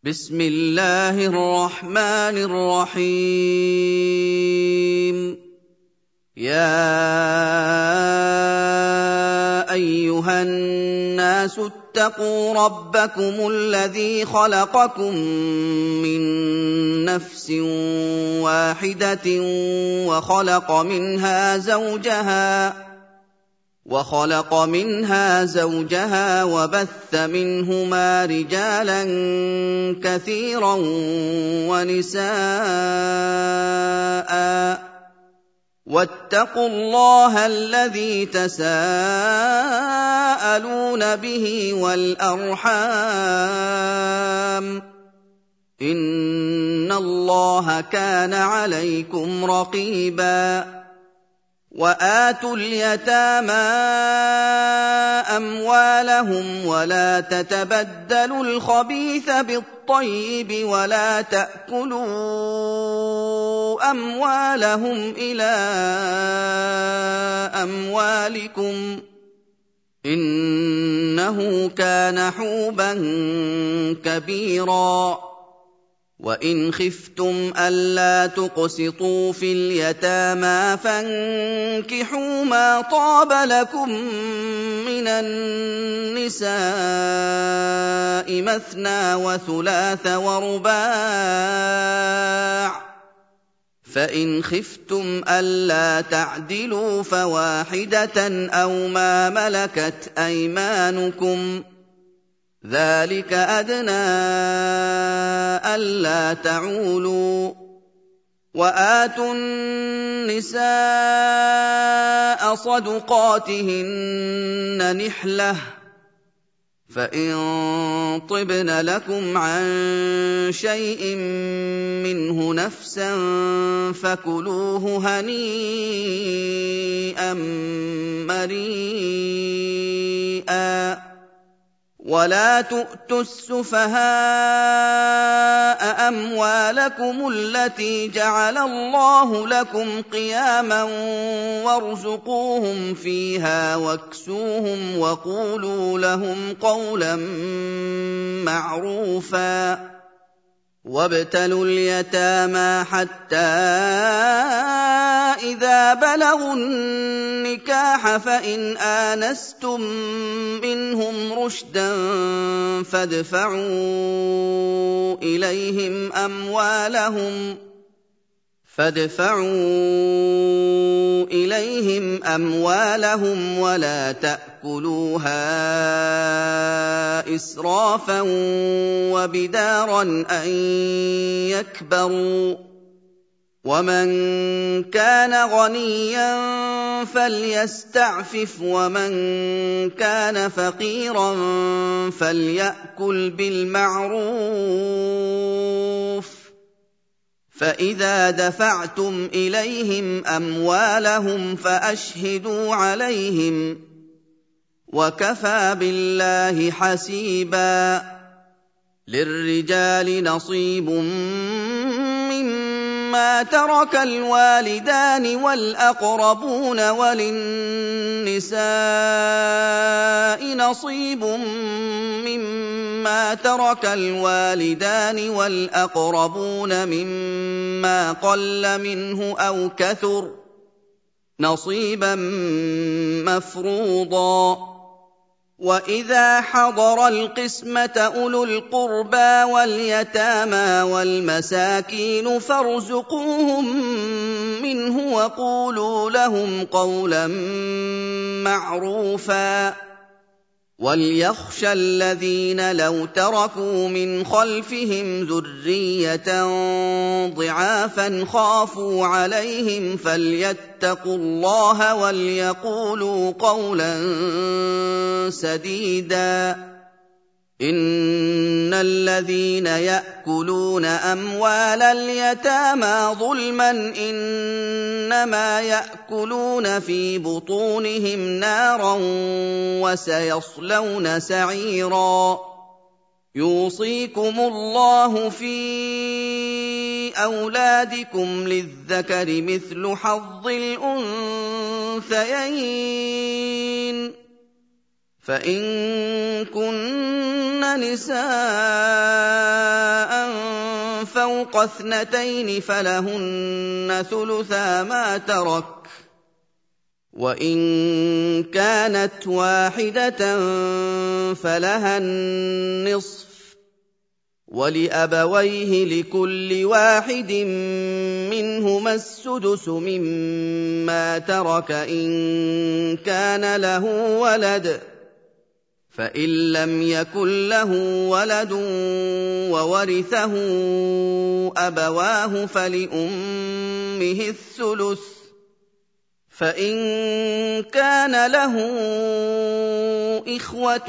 بسم الله الرحمن الرحيم. يا أيها الناس اتقوا ربكم الذي خلقكم من نفس واحدة وخلق منها زوجها وبث منهما رجالا كثيرا ونساء، واتقوا الله الذي تساءلون به والأرحام، إن الله كان عليكم رقيبا. وآتوا اليتامى أموالهم ولا تتبدلوا الخبيث بالطيب ولا تأكلوا أموالهم إلى أموالكم، إنه كان حوبا كبيرا. وإن خفتم ألا تقسطوا في اليتامى فانكحوا ما طاب لكم من النساء مثنى وثلاث ورباع، فإن خفتم ألا تعدلوا فواحدة أو ما ملكت أيمانكم، ذلك أدنى ألا تعولوا. وآتوا النساء صدقاتهن نحلة، فإن طبن لكم عن شيء منه نفسا فكلوه هنيئا مريئا. ولا تؤتوا السفهاء أموالكم التي جعل الله لكم قياما وارزقوهم فيها واكسوهم وقولوا لهم قولا معروفا. وابتلوا اليتامى حتى إذا بلغوا النكاح فإن آنستم منهم رشدا فادفعوا إليهم أموالهم ولا تأكلوها إسرافا وبدارا أن يكبروا. ومن كان غنيا فليستعفف ومن كان فقيرا فليأكل بالمعروف. فإذا دفعتم إليهم أموالهم فأشهدوا عليهم، وكفى بالله حسيبا. للرجال نصيب مما ترك الوالدان والأقربون، وللنساء نصيب مما ترك الوالدان والأقربون مما قل منه أو كثر، نصيبا مفروضا. وإذا حضر القسمة أولو القربى واليتامى والمساكين فارزقوهم منه وقولوا لهم قولا معروفا. وليخشى الذين لو تركوا من خلفهم ذرية ضعافا خافوا عليهم فليتقوا الله وليقولوا قولا سديدا. إن الذين يأكلون أموال اليتامى ظلما إنما يأكلون في بطونهم نارا وسيصلون سعيرا. يوصيكم الله في أولادكم للذكر مثل حظ الأنثيين، فإن كن نساء فوق اثنتين فلهن ثلثا ما ترك، وإن كانت واحدة فلها النصف، ولأبويه لكل واحد منهما السدس مما ترك إن كان له ولد، فإن لم يكن له ولد وورثه أبواه فلأمه الثلث، فإن كان له إخوة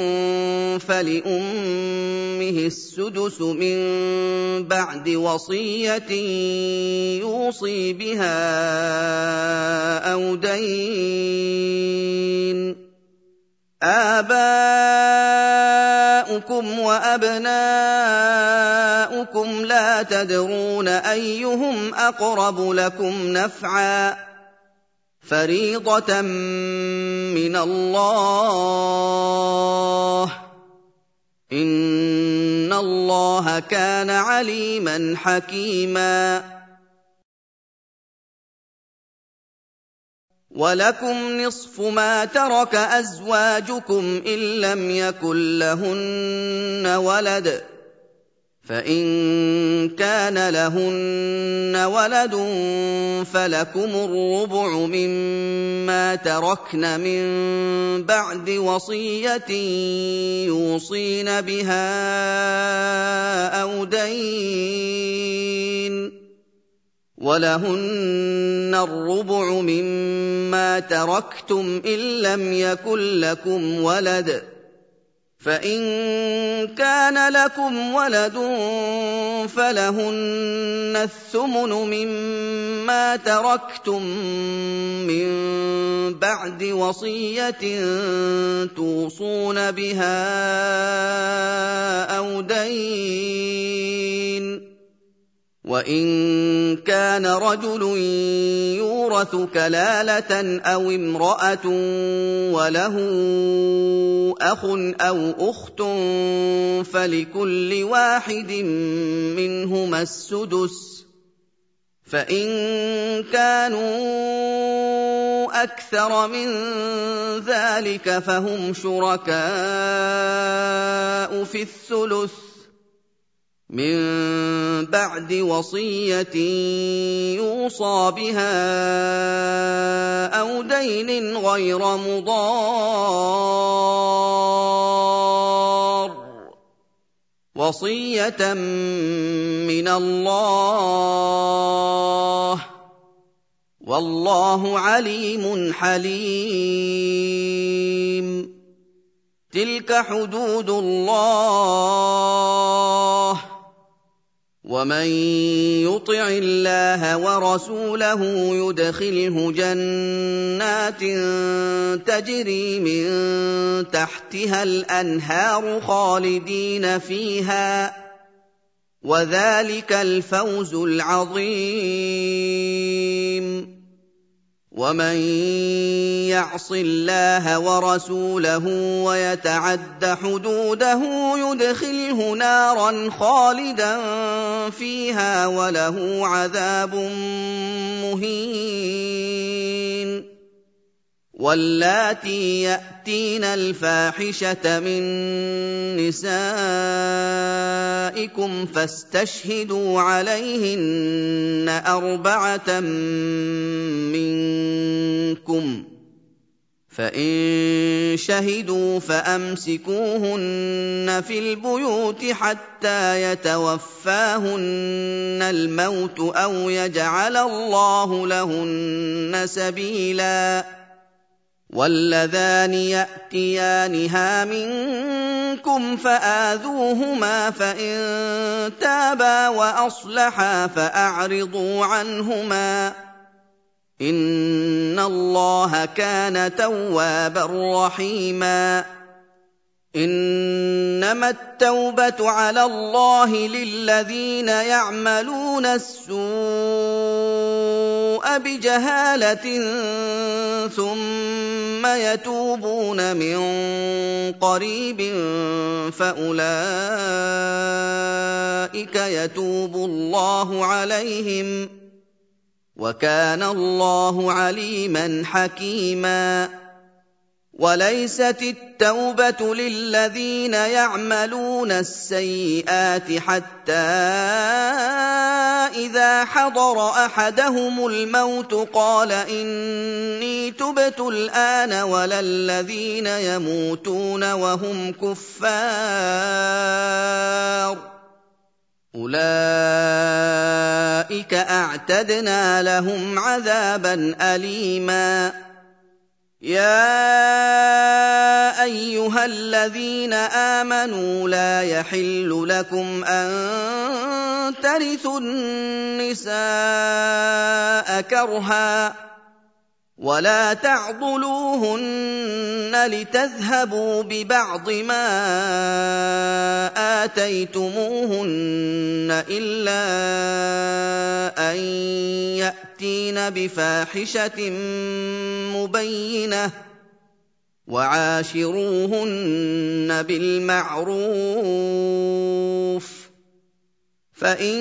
فلأمه السدس من بعد وصية يوصي بها أو دين. آباؤكم وأبناؤكم لا تدرون أيهم أقرب لكم نفعا، فريضة من الله، إن الله كان عليما حكيما. ولكم نصف ما ترك أزواجكم إن لم يكن لهن ولد، فإن كان لهن ولد فلكم الربع مما تركن من بعد وصية يوصين بها أو دين، ولهن الربع مما تركتم إن لم يكن لكم ولد، فإن كان لكم ولد فلهن الثمن مما تركتم من بعد وصية توصون بها أو دين. وإن كان رجل يورث كلالة أو امرأة وله أخ أو أخت فلكل واحد منهما السدس، فإن كانوا أكثر من ذلك فهم شركاء في الثلث من بعد وصية يوصى بها أو دين غير مضار، وصية من الله، والله عليم حليم. تلك حدود الله، ومن يطع الله ورسوله يدخله جنات تجري من تحتها الأنهار خالدين فيها، وذلك الفوز العظيم. ومن يعص الله ورسوله ويتعد حدوده يدخله نارا خالدا فيها وله عذاب مهين. واللاتي يأتين الفاحشة من نسائكم فاستشهدوا عليهن 4 منكم، فإن شهدوا فأمسكوهن في البيوت حتى يتوفاهن الموت أو يجعل الله لهن سبيلا. واللذان يأتيانها منكم فآذوهما، فإن تابا وأصلحا فأعرضوا عنهما، إن الله كان توابا رحيما. إنما التوبة على الله للذين يعملون السوء بجهالة ثم يتوبون من قريب فأولئك أُولَٰئِكَ يَتُوبُ اللَّهُ عَلَيْهِمْ ۗ وَكَانَ اللَّهُ عَلِيمًا حَكِيمًا. وَلَيْسَتِ التَّوْبَةُ لِلَّذِينَ يَعْمَلُونَ السَّيِّئَاتِ حَتَّىٰ إِذَا حَضَرَ أَحَدَهُمُ الْمَوْتُ قَالَ إِنِّي تُبْتُ الْآنَ، وَلَا الَّذِينَ يَمُوتُونَ وَهُمْ كُفَّارٌ ۚ أُولَٰئِكَ أَعْتَدْنَا لَهُمْ عَذَابًا أَلِيمًا. يَا أَيُّهَا الَّذِينَ آمَنُوا لَا يَحِلُّ لَكُمْ أَن تَرِثُوا النِّسَاءَ كَرْهًا وَلَا تَعْضُلُوهُنَّ لِتَذْهَبُوا بِبَعْضِ مَا آتَيْتُمُوهُنَّ إِلَّا أَن يَأْتِينَ بِفَاحِشَةٍ مُّبَيِّنَةٍ ۚ وَعَاشِرُوهُنَّ بِالْمَعْرُوفِ ۚ فَإِن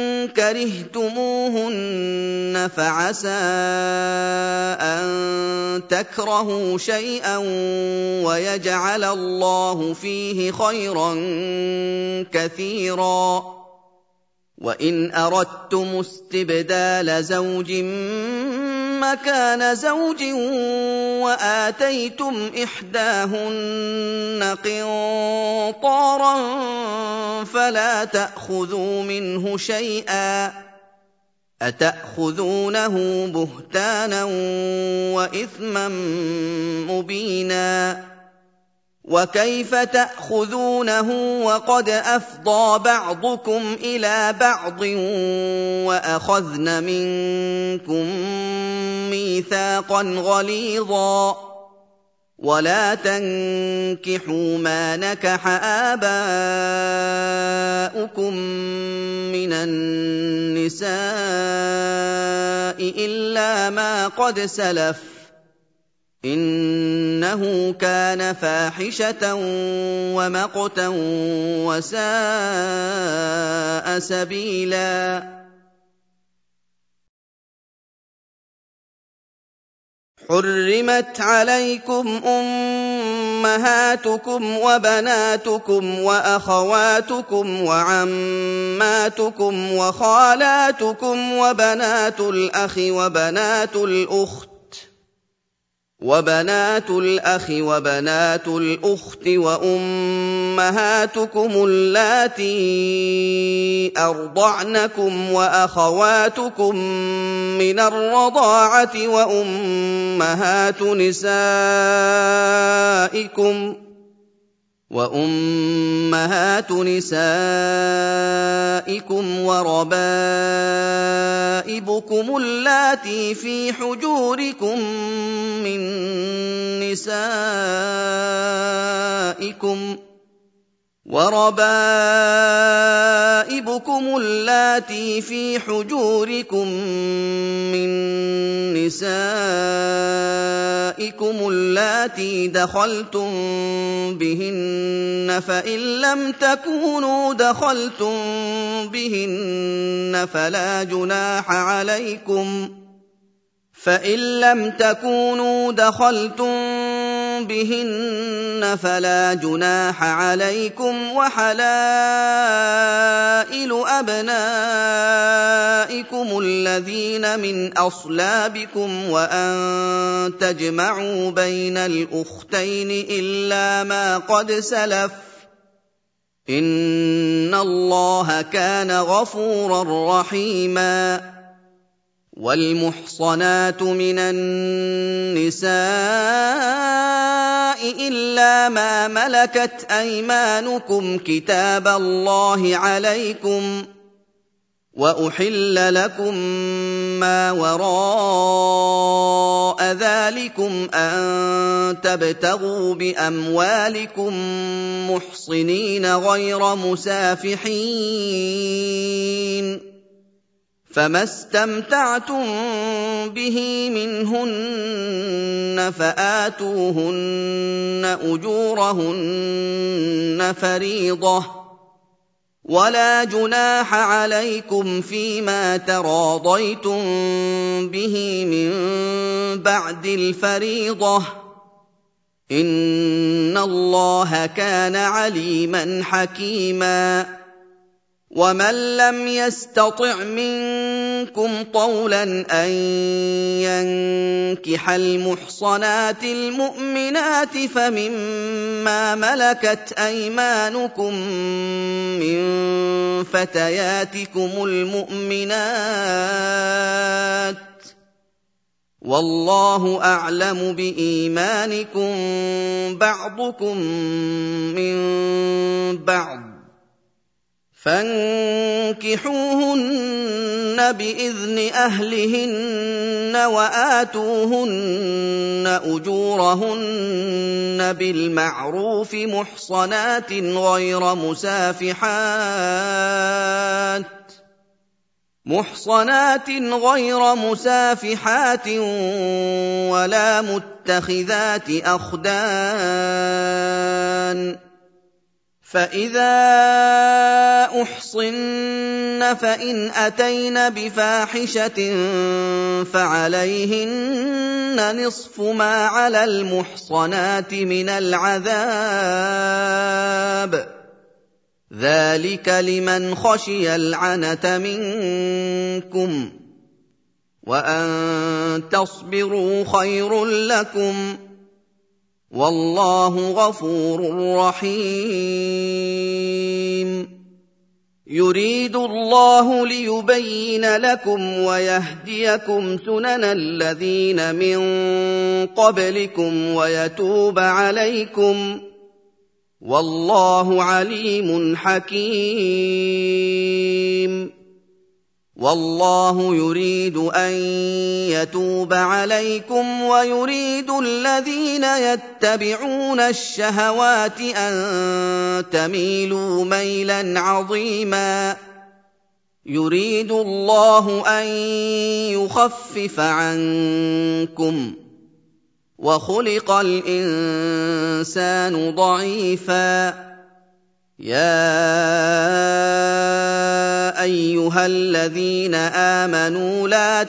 كَرِهْتُمُوهُنَّ فَعَسَىٰ أَن تَكْرَهُوا شَيْئًا وَيَجْعَلَ اللَّهُ فِيهِ خَيْرًا كَثِيرًا. وَإِنْ أَرَدتُّمُ اسْتِبْدَالَ زَوْجٍ مَّكَانَ زَوْجٍ وَآتَيْتُمْ إِحْدَاهُنَّ قِنطَارًا فَلَا تَأْخُذُوا مِنْهُ شَيْئًا ۚ أَتَأْخُذُونَهُ بُهْتَانًا وَإِثْمًا مُّبِينًا. وَكَيْفَ تَأْخُذُونَهُ وَقَدْ أَفْضَىٰ بَعْضُكُمْ إِلَىٰ بَعْضٍ وَأَخَذْنَ مِنكُم مِّيثَاقًا غَلِيظًا؟ وَلَا تَنكِحُوا مَا نَكَحَ آبَاؤُكُم مِّنَ النِّسَاءِ إِلَّا مَا قَدْ سَلَفَ ۚ إِنَّهُ كَانَ فَاحِشَةً وَمَقْتًا وَسَاءَ سَبِيلًا. حُرِّمَتْ عَلَيْكُمْ أُمَّهَاتُكُمْ وَبَنَاتُكُمْ وَأَخَوَاتُكُمْ وَعَمَّاتُكُمْ وَخَالَاتُكُمْ وَبَنَاتُ الْأَخِ وَبَنَاتُ الْأُخْتِ وَأُمَّهَاتُكُمُ اللَّاتِي أَرْضَعْنَكُمْ وَأَخَوَاتُكُم مِّنَ الرَّضَاعَةِ وَأُمَّهَاتُ نِسَائِكُمْ وَرَبَائِبُكُمُ اللَّاتِي فِي حُجُورِكُم مِّن نِّسَائِكُمُ اللَّاتِي دَخَلْتُم بِهِنَّ فَإِن لَّمْ تَكُونُوا دَخَلْتُم بِهِنَّ فَلَا جُنَاحَ عَلَيْكُمْ ۚ وَحَلَائِلُ أَبْنَائِكُمُ الَّذِينَ مِنْ أَصْلَابِكُمْ وَأَن تَجْمَعُوا بَيْنَ الْأُخْتَيْنِ إِلَّا مَا قَدْ سَلَفَ ۚ إِنَّ اللَّهَ كَانَ غَفُورًا رَّحِيمًا. وَالْمُحْصَنَاتُ مِنَ النِّسَاءِ إِلَّا مَا مَلَكَتْ أَيْمَانُكُمْ كِتَابَ اللَّهِ عَلَيْكُمْ ۚ وَأُحِلَّ لَكُم مَّا وَرَاءَ ذَٰلِكُمْ أَن تَبْتَغُوا بِأَمْوَالِكُم مُّحْصِنِينَ غَيْرَ مُسَافِحِينَ ۚ فَمَا اسْتَمْتَعْتُم بِهِ مِنْهُنَّ فَآتُوهُنَّ أُجُورَهُنَّ فَرِيضَةً ۚ ولا جناح عليكم فيما تراضيتم به من بعد الفريضة إن الله كان عليما حكيما ومن لم يستطع منكم طولا أن ينكح المحصنات المؤمنات فمما ملكت أيمانكم من فتياتكم المؤمنات والله أعلم بإيمانكم بعضكم من بعض فانكحوهن بإذن أهلهن وآتوهن أجورهن بالمعروف محصنات غير مسافحات ولا متخذات أخدان فإذا أحصن فإن أتين بفاحشة فعليهن نصف ما على المحصنات من العذاب ذلك لمن خشي العنة منكم وأن تصبروا خير لكم والله غفور رحيم يريد الله ليبين لكم ويهديكم سنن الذين من قبلكم ويتوب عليكم والله عليم حكيم والله يريد أن يتوب عليكم ويريد الذين يتبعون الشهوات أن تميلوا ميلا عظيما يريد الله أن يخفف عنكم وخلق الإنسان ضعيفا يا أيها الذين آمنوا لا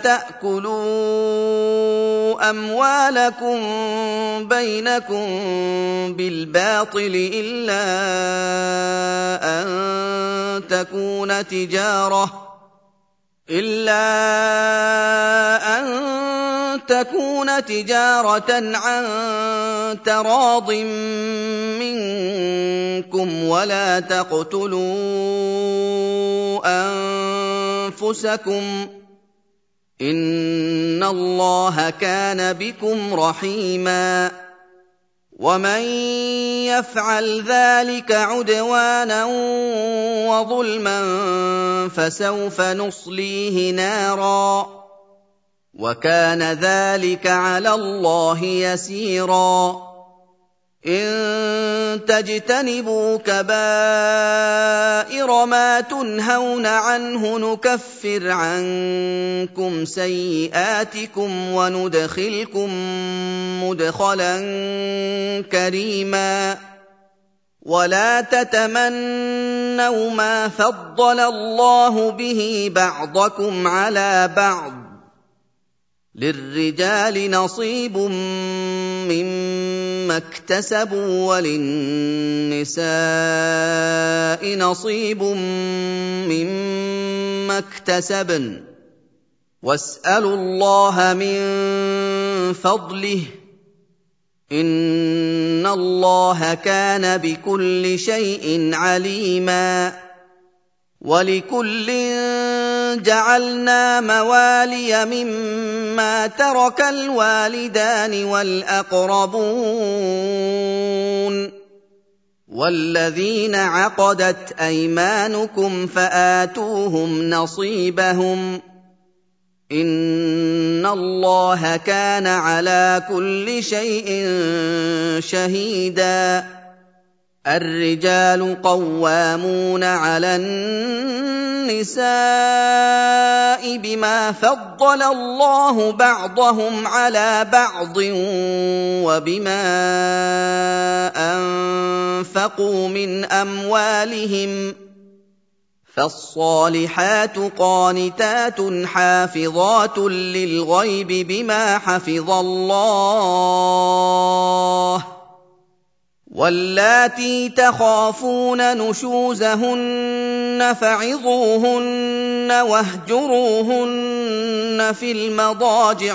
تأكلوا أموالكم بينكم بالباطل إلا أن تكون تجارة عن تراض منكم ولا تقتلوا أنفسكم إن الله كان بكم رحيما ومن يفعل ذلك عدوانا وظلما فسوف نصليه نارا وكان ذلك على الله يسيرا إن تجتنبوا كبائر ما تنهون عنه نكفر عنكم سيئاتكم وندخلكم مدخلا كريما ولا تتمنوا ما فضل الله به بعضكم على بعض للرجال نصيب مما اكتسبوا وللنساء نصيب مما اكتسبن واسألوا الله من فضله إن الله كان بكل شيء عليما ولكل جعلنا موالي مما ترك الوالدان والأقربون والذين عقدت أيمانكم فآتوهم نصيبهم إن الله كان على كل شيء شهيدا الرجال قوامون على النساء بما فضل الله بعضهم على بعض وبما أنفقوا من أموالهم فالصالحات قانتات حافظات للغيب بما حفظ الله واللاتي تخافون نشوزهن فعظوهن واهجروهن في المضاجع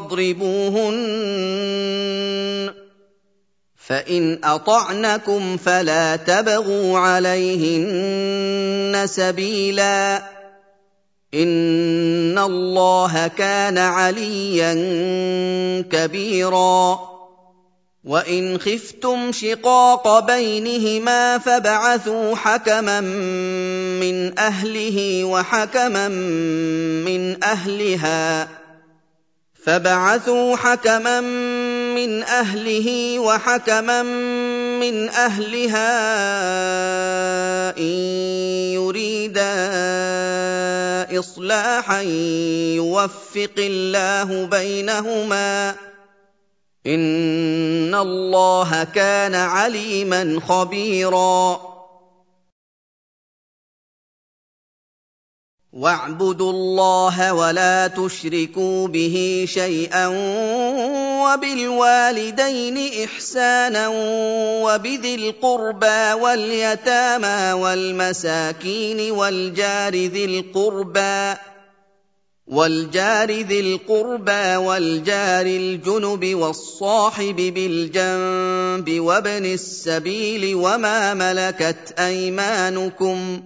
واضربوهن فإن أطعنكم فلا تبغوا عليهن سبيلا إن الله كان عليا كبيرا وإن خفتم شقاق بينهما فابعثوا حكما من أهله وحكما من أهلها إن يريدا إصلاحا يوفق الله بينهما إن الله كان عليما خبيرا واعبدوا الله ولا تشركوا به شيئا وبالوالدين إحسانا وبذي القربى واليتامى والمساكين والجار ذي القربى والجار الجنب والصاحب بالجنب وابن السبيل وما ملكت أيمانكم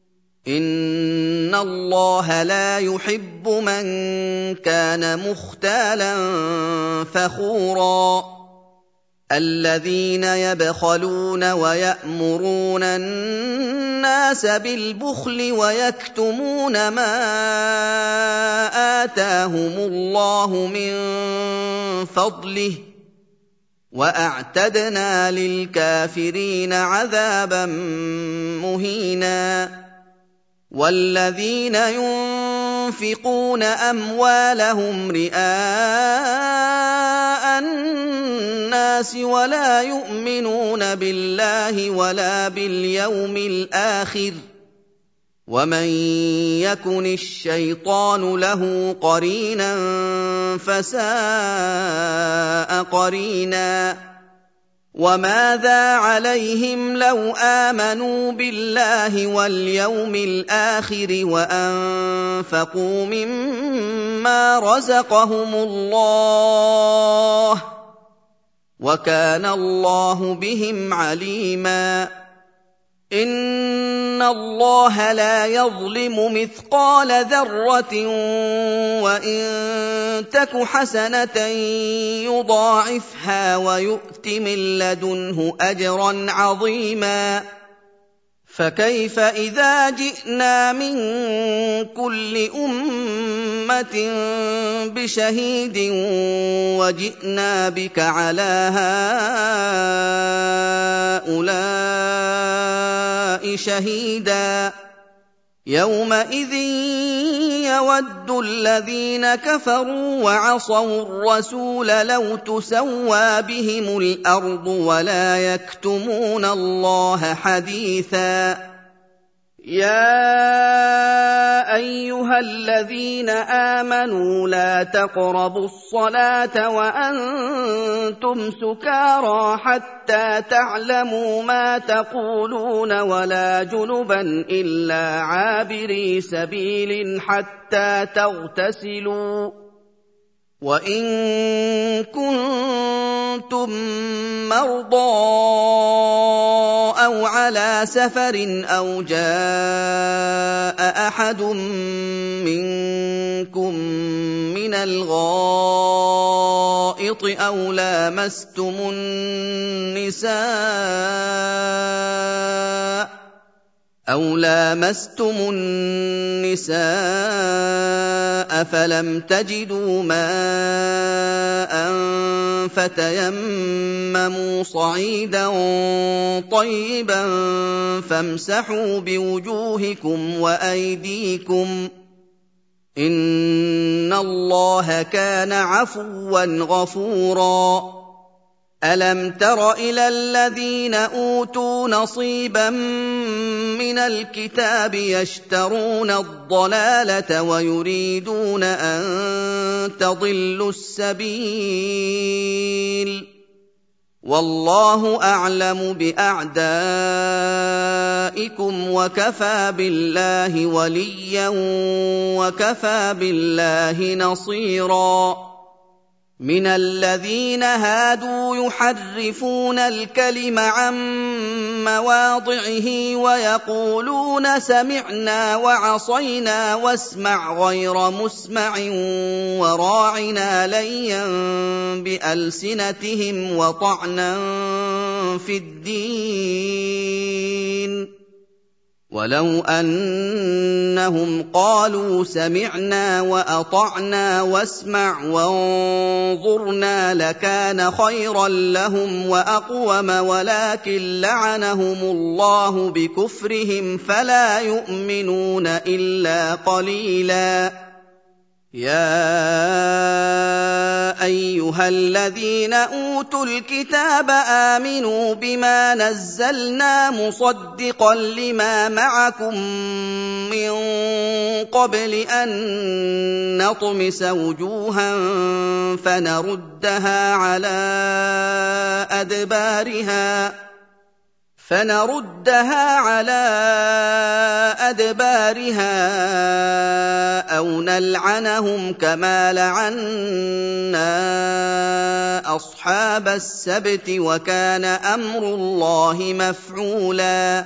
إن الله لا يحب من كان مختالا فخورا الذين يبخلون ويأمرون الناس بالبخل ويكتمون ما آتاهم الله من فضله وأعتدنا للكافرين عذابا مهينا والذين ينفقون أموالهم رئاء الناس ولا يؤمنون بالله ولا باليوم الآخر ومن يكن الشيطان له قرينا فساء قرينا وماذا عليهم لو آمنوا بالله واليوم الآخر وأنفقوا مما رزقهم الله وكان الله بهم عليما إن الله لا يظلم مثقال ذرة وإن تك حسنة يضاعفها ويؤت من لدنه أجرا عظيما فكيف إذا جئنا من كل أمة بشهيد وجئنا بك على هؤلاء شهيدا يومئذ يود الذين كفروا وعصوا الرسول لو تسوى بهم الأرض ولا يكتمون الله حديثا يا أيها الذين آمنوا لا تقربوا الصلاة وأنتم سكارى حتى تعلموا ما تقولون ولا جنبا إلا عابري سبيل حتى تغتسلوا وإن كنتم مرضى أو على سفر أو جاء أحد منكم من الغائط أو لامستم النساء فلم تجدوا ماء فتيمموا صعيدا طيبا فامسحوا بوجوهكم وأيديكم إن الله كان عفوا غفورا أَلَمْ تَرَ إِلَى الَّذِينَ أُوتُوا نَصِيبًا مِّنَ الْكِتَابِ يَشْتَرُونَ الضَّلَالَةَ وَيُرِيدُونَ أَن تَضِلُّوا السَّبِيلَ ۗ وَاللَّهُ أَعْلَمُ بِأَعْدَائِكُمْ وَكَفَىٰ بِاللَّهِ وَلِيًّا وَكَفَىٰ بِاللَّهِ نَصِيرًا. مِنَ الَّذِينَ هَادُوا يُحَرِّفُونَ الْكَلِمَ عَن مَّوَاضِعِهِ وَيَقُولُونَ سَمِعْنَا وَعَصَيْنَا وَاسْمَعْ غَيْرَ مُسْمَعٍ وَرَاعِنَا لَيًّا بِأَلْسِنَتِهِمْ وَطَعْنًا فِي الدِّينِ، وَلَوْ أَنَّهُمْ قَالُوا سَمِعْنَا وَأَطَعْنَا وَاسْمَعْ وَانظُرْنَا لَكَانَ خَيْرًا لَّهُمْ وَأَقْوَمَ، وَلَٰكِن لَّعَنَهُمُ اللَّهُ بِكُفْرِهِمْ فَلَا يُؤْمِنُونَ إِلَّا قَلِيلًا. يَا أَيُّهَا الَّذِينَ أُوتُوا الْكِتَابَ آمِنُوا بِمَا نَزَّلْنَا مُصَدِّقًا لِّمَا مَعَكُم مِّن قَبْلِ أَن نَّطْمِسَ وُجُوهًا فَنَرُدَّهَا عَلَىٰ أَدْبَارِهَا أَوْ نَلْعَنَهُمْ كَمَا لَعَنَّا أَصْحَابَ السَّبْتِ ۚ وَكَانَ أَمْرُ اللَّهِ مَفْعُولًا.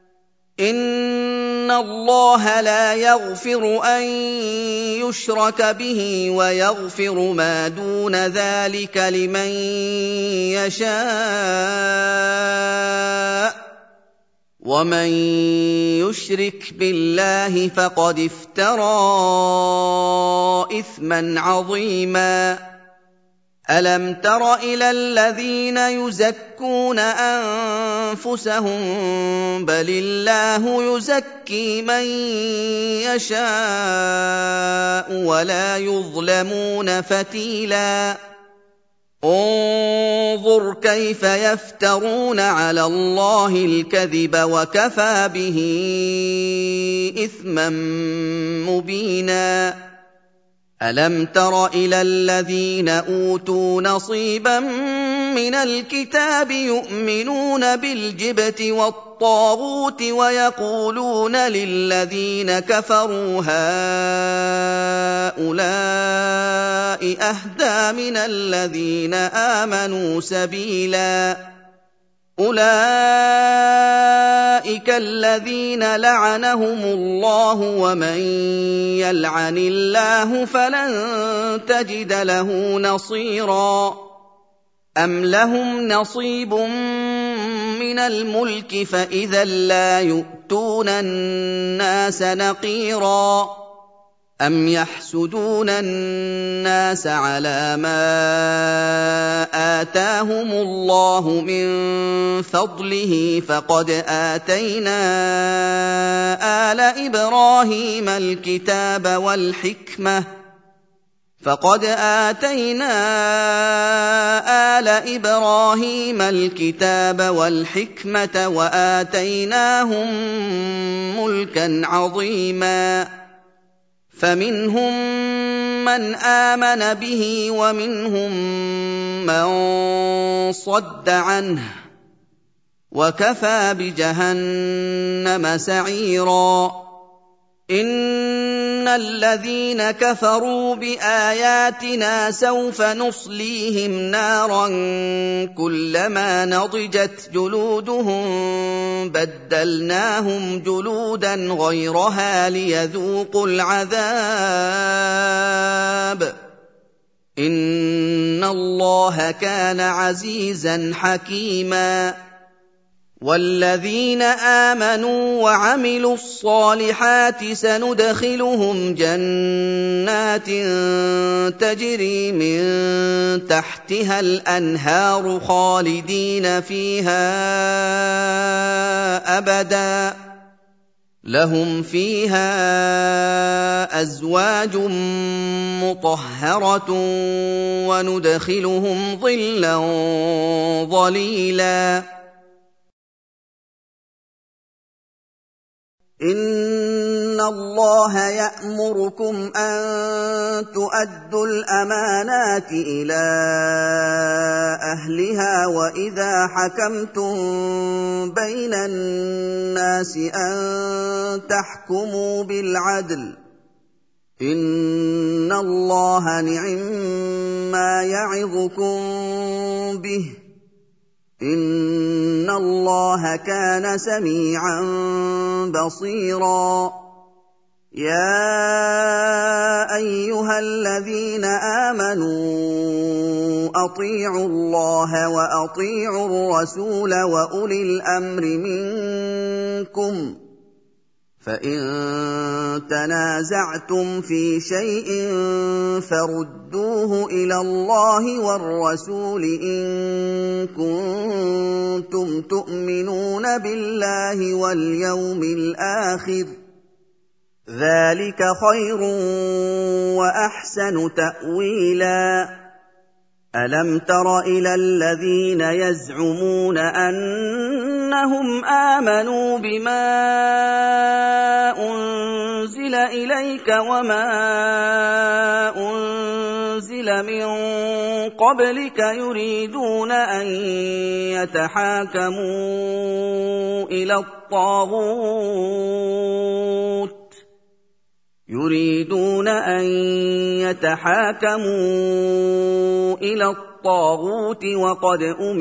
إِنَّ اللَّهَ لَا يَغْفِرُ أَن يُشْرَكَ بِهِ وَيَغْفِرُ مَا دُونَ ذَٰلِكَ لِمَن يَشَاءُ ۚ وَمَن يُشْرِكْ بِاللَّهِ فَقَدِ افْتَرَىٰ إِثْمًا عَظِيمًا. أَلَمْ تَرَ إِلَى الَّذِينَ يُزَكُّونَ أَنفُسَهُم ۚ بَلِ اللَّهُ يُزَكِّي مَن يَشَاءُ وَلَا يُظْلَمُونَ فَتِيلًا. انظُرْ كَيْفَ يَفْتَرُونَ عَلَى اللَّهِ الْكَذِبَ وَكَفَىٰ بِهِ إِثْمًا مُّبِينًا. أَلَمْ تَرَ إِلَى الَّذِينَ أُوتُوا نَصِيبًا مِّنَ الْكِتَابِ يُؤْمِنُونَ بِالْجِبْتِ وَالطَّاغُوتِ وَيَقُولُونَ لِلَّذِينَ كَفَرُوا هَٰؤُلَاءِ أَهْدَىٰ مِنَ الَّذِينَ آمَنُوا سَبِيلًا. أُولَٰئِكَ الَّذِينَ لَعَنَهُمُ اللَّهُ ۖ وَمَن يَلْعَنِ اللَّهُ فَلَن تَجِدَ لَهُ نَصِيرًا. أَمْ لَهُمْ نَصِيبٌ مِّنَ الْمُلْكِ فَإِذًا لَّا يُؤْتُونَ النَّاسَ نَقِيرًا. أَمْ يَحْسُدُونَ النَّاسَ عَلَىٰ مَا آتَاهُمُ اللَّهُ مِن فَضْلِهِ ۖ فَقَدْ آتَيْنَا آلَ إِبْرَاهِيمَ الْكِتَابَ وَالْحِكْمَةَ وَآتَيْنَاهُم مُّلْكًا عَظِيمًا. فَمِنْهُم مَّنْ آمَنَ بِهِ وَمِنْهُم مَّن صَدَّ عَنْهُ ۚ وَكَفَىٰ بِجَهَنَّمَ سَعِيرًا. إِنَّ الَّذِينَ كَفَرُوا بِآيَاتِنَا سَوْفَ نُصْلِيهِمْ نَارًا كُلَّمَا نَضِجَتْ جُلُودُهُم بَدَّلْنَاهُمْ جُلُودًا غَيْرَهَا لِيَذُوقُوا الْعَذَابَ. إِنَّ اللَّهَ كَانَ عَزِيزًا حَكِيمًا. وَالَّذِينَ آمَنُوا وَعَمِلُوا الصَّالِحَاتِ سَنُدْخِلُهُمْ جَنَّاتٍ تَجْرِي مِن تَحْتِهَا الْأَنْهَارُ خَالِدِينَ فِيهَا أَبَدًا ۖ لهم فيها أزواج مطهرة وندخلهم ظلا ظليلا إن الله يأمركم أن تؤدوا الأمانات إلى أهلها وإذا حكمتم بين الناس أن تحكموا بالعدل إن الله نعما يعظكم به إن الله كان سميعا بصيرا يا أيها الذين آمنوا أطيعوا الله وأطيعوا الرسول وأولي الأمر منكم فإن تنازعتم في شيء فردوه إلى الله والرسول إن كنتم تؤمنون بالله واليوم الآخر ذلك خير وأحسن تأويلا ألم تر إلى الذين يزعمون أنهم آمنوا بما أنزل إليك وما أنزل من قبلك يريدون أن يتحاكموا إلى الطاغوت وقد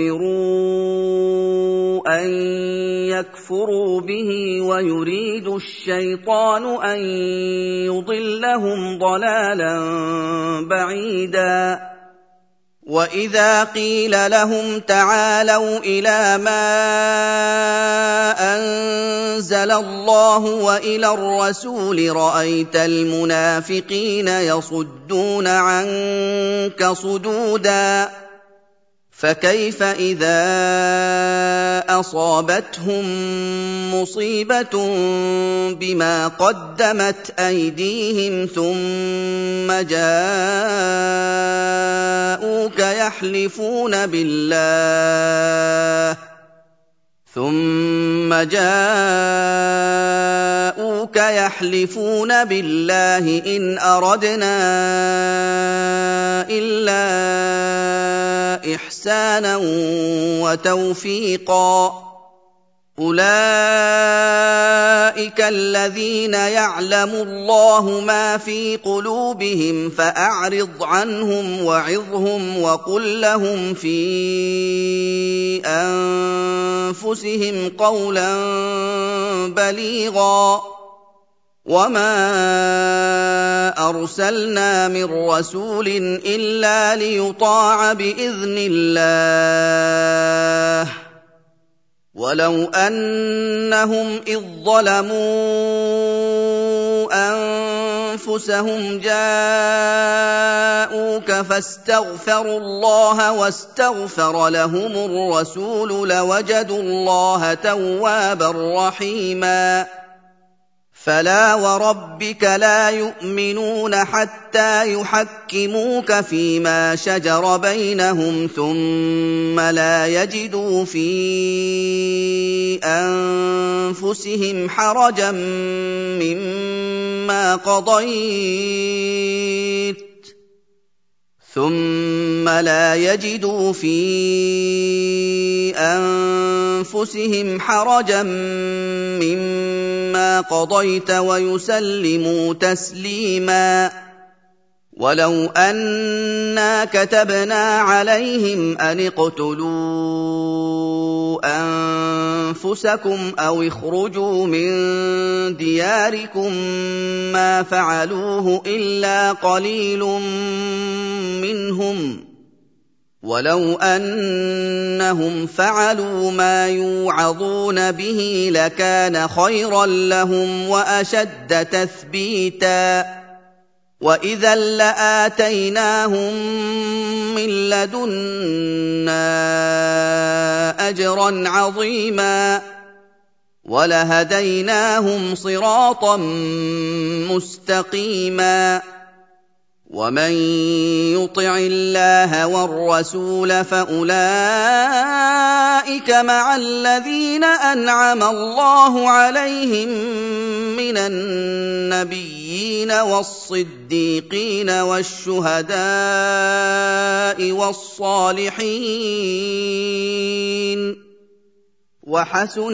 أمروا أن يكفروا به ويريد الشيطان أن يضلهم ضلالا بعيدا وإذا قيل لهم تعالوا إلى ما أنزل الله وإلى الرسول رأيت المنافقين يصدون عنك صدودا فكيف إذا أصابتهم مصيبة بما قدمت أيديهم ثم جاءوك يحلفون بالله إن أردنا إلا إحسانا وتوفيقا أولئك الذين يعلم الله ما في قلوبهم فأعرض عنهم وعظهم وقل لهم في أنفسهم قولا بليغا وما أرسلنا من رسول إلا ليطاع بإذن الله ولو أنهم إذ ظلموا أنفسهم جاءوك فاستغفروا الله واستغفر لهم الرسول لوجدوا الله توابا رحيما فلا وربك لا يؤمنون حتى يحكموك فيما شجر بينهم ثم لا يجدوا في أنفسهم حرجا مما قضيت ويسلموا تسليما ولو أنا كتبنا عليهم أن اقتلوا أنفسكم أو اخرجوا من دياركم ما فعلوه إلا قليل منهم ولو أنهم فعلوا ما يوعظون به لكان خيرا لهم وأشد تثبيتا وإذا لآتيناهم من لدنا أجرا عظيما وَلَهَدَيْنَاهُمْ صِرَاطًا مُّسْتَقِيمًا وَمَن يُطِعِ اللَّهَ وَالرَّسُولَ فَأُولَٰئِكَ مَعَ الَّذِينَ أَنْعَمَ اللَّهُ عَلَيْهِم مِّنَ النَّبِيِّينَ وَالصِّدِّيقِينَ وَالشُّهَدَاءِ وَالصَّالِحِينَ وَحَسُنَ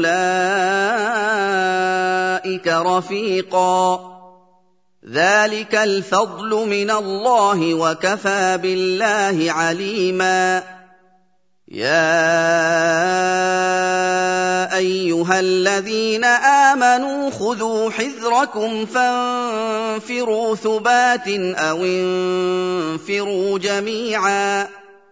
أُولَٰئِكَ رَفِيقًا ذَلِكَ الْفَضْلُ مِنَ اللَّهِ وَكَفَىٰ بِاللَّهِ عَلِيمًا يَا أَيُّهَا الَّذِينَ آمَنُوا خُذُوا حِذْرَكُمْ فَانفِرُوا ثُبَاتٍ أَوِ انفِرُوا جَمِيعًا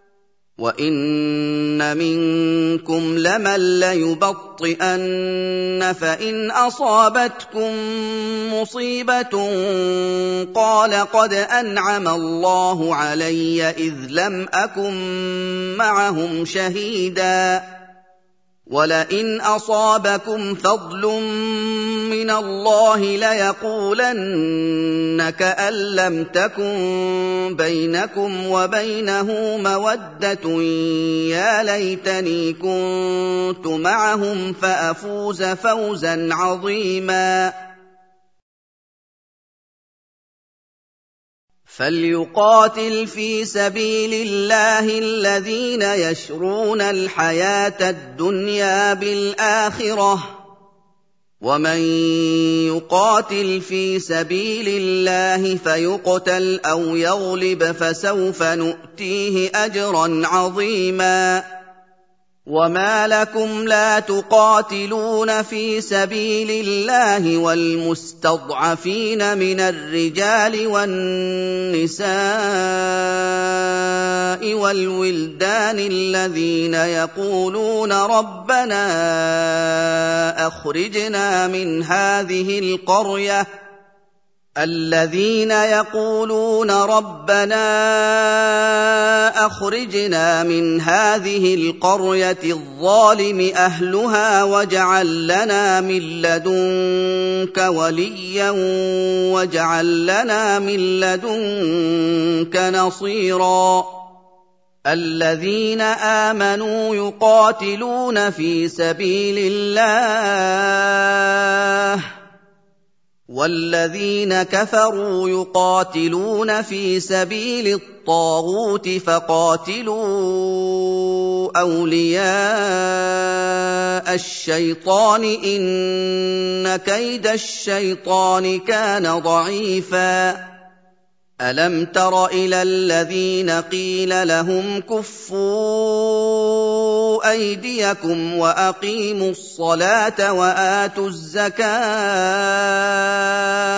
وَإِنَّ مِنكُمْ لَمَن لَّيُبَطِّئَنَّ فَإِنْ أَصَابَتْكُم مُّصِيبَةٌ قَالَ قَدْ أَنْعَمَ اللَّهُ عَلَيَّ إِذْ لَمْ أَكُن مَّعَهُمْ شَهِيدًا وَلَئِنْ أَصَابَكُمْ فَضْلٌ مِّنَ اللَّهِ لَيَقُولَنَّ كَأَن لَّمْ تَكُن بَيْنَكُمْ وَبَيْنَهُ مَوَدَّةٌ يَا لَيْتَنِي كُنتُ مَعَهُمْ فَأَفُوزَ فَوْزًا عَظِيمًا فَلْيُقَاتِلْ فِي سَبِيلِ اللَّهِ الَّذِينَ يَشْرُونَ الْحَيَاةَ الدُّنْيَا بِالْآخِرَةِ ۖ وَمَن يُقَاتِلْ فِي سَبِيلِ اللَّهِ فَيُقْتَلْ أَوْ يَغْلِبْ فَسَوْفَ نُؤْتِيهِ أَجْرًا عَظِيمًا وَمَا لَكُمْ لَا تُقَاتِلُونَ فِي سَبِيلِ اللَّهِ وَالْمُسْتَضْعَفِينَ مِنَ الرِّجَالِ وَالنِّسَاءِ وَالْوِلْدَانِ الَّذِينَ يَقُولُونَ رَبَّنَا أَخْرِجْنَا مِنْ هَٰذِهِ الْقَرْيَةِ الظَّالِمِ أَهْلُهَا وَاجْعَل لَّنَا مِن لَّدُنكَ وَلِيًّا وَاجْعَل لَّنَا مِن لَّدُنكَ نَصِيرًا الَّذِينَ آمَنُوا يُقَاتِلُونَ فِي سَبِيلِ اللَّهِ وَالَّذِينَ كَفَرُوا يُقَاتِلُونَ فِي سَبِيلِ الطَّاغُوتِ فَقَاتِلُوا أَوْلِيَاءَ الشَّيْطَانِ ۖ إِنَّ كَيْدَ الشَّيْطَانِ كَانَ ضَعِيفًا أَلَمْ تَرَ إِلَى الَّذِينَ قِيلَ لَهُمْ كُفُّوا أَيْدِيَكُمْ وَأَقِيمُوا الصَّلَاةَ وَآتُوا الزَّكَاةَ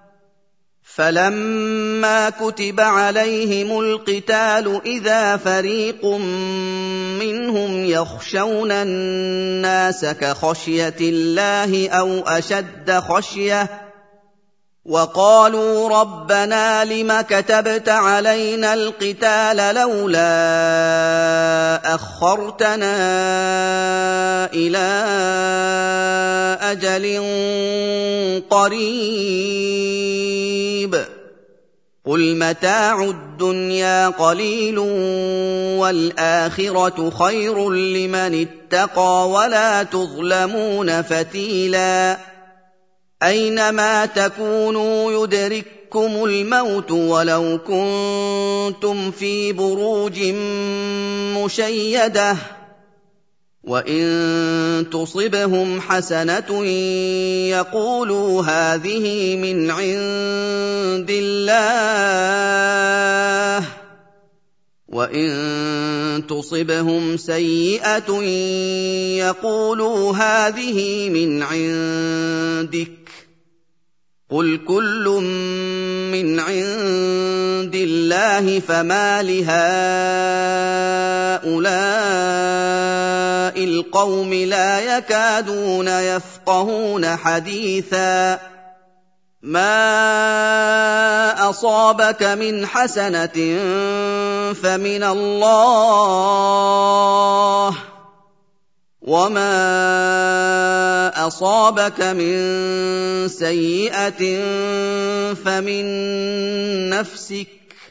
فَلَمَّا كُتِبَ عَلَيْهِمُ الْقِتَالُ إِذَا فَرِيقٌ مِّنْهُمْ يَخْشَوْنَ النَّاسَ كَخَشْيَةِ اللَّهِ أَوْ أَشَدَّ خَشْيَةً وَقَالُوا رَبَّنَا لِمَ كَتَبْتَ عَلَيْنَا الْقِتَالَ لَوْلَا أَخَّرْتَنَا إِلَىٰ أَجَلٍ قَرِيبٍ قُلْ مَتَاعُ الدُّنْيَا قَلِيلٌ وَالْآخِرَةُ خَيْرٌ لِّمَنِ اتَّقَىٰ وَلَا تُظْلَمُونَ فَتِيلًا أَيْنَمَا تَكُونُوا يُدْرِككُّمُ الْمَوْتُ وَلَوْ كُنتُمْ فِي بُرُوجٍ مُّشَيَّدَةٍ وَإِن تُصِبْهُمْ حَسَنَةٌ يَقُولُوا هَٰذِهِ مِنْ عِندِ اللَّهِ وَإِن تُصِبْهُمْ سَيِّئَةٌ يَقُولُوا هَٰذِهِ مِنْ عِندِكَ قُلْ كُلٌّ مِّنْ عِندِ اللَّهِ فَمَالِ هَٰؤُلَاءِ الْقَوْمِ لَا يَكَادُونَ يَفْقَهُونَ حَدِيثًا مَا أَصَابَكَ مِنْ حَسَنَةٍ فَمِنَ اللَّهِ وما أصابك من سيئة فمن نفسك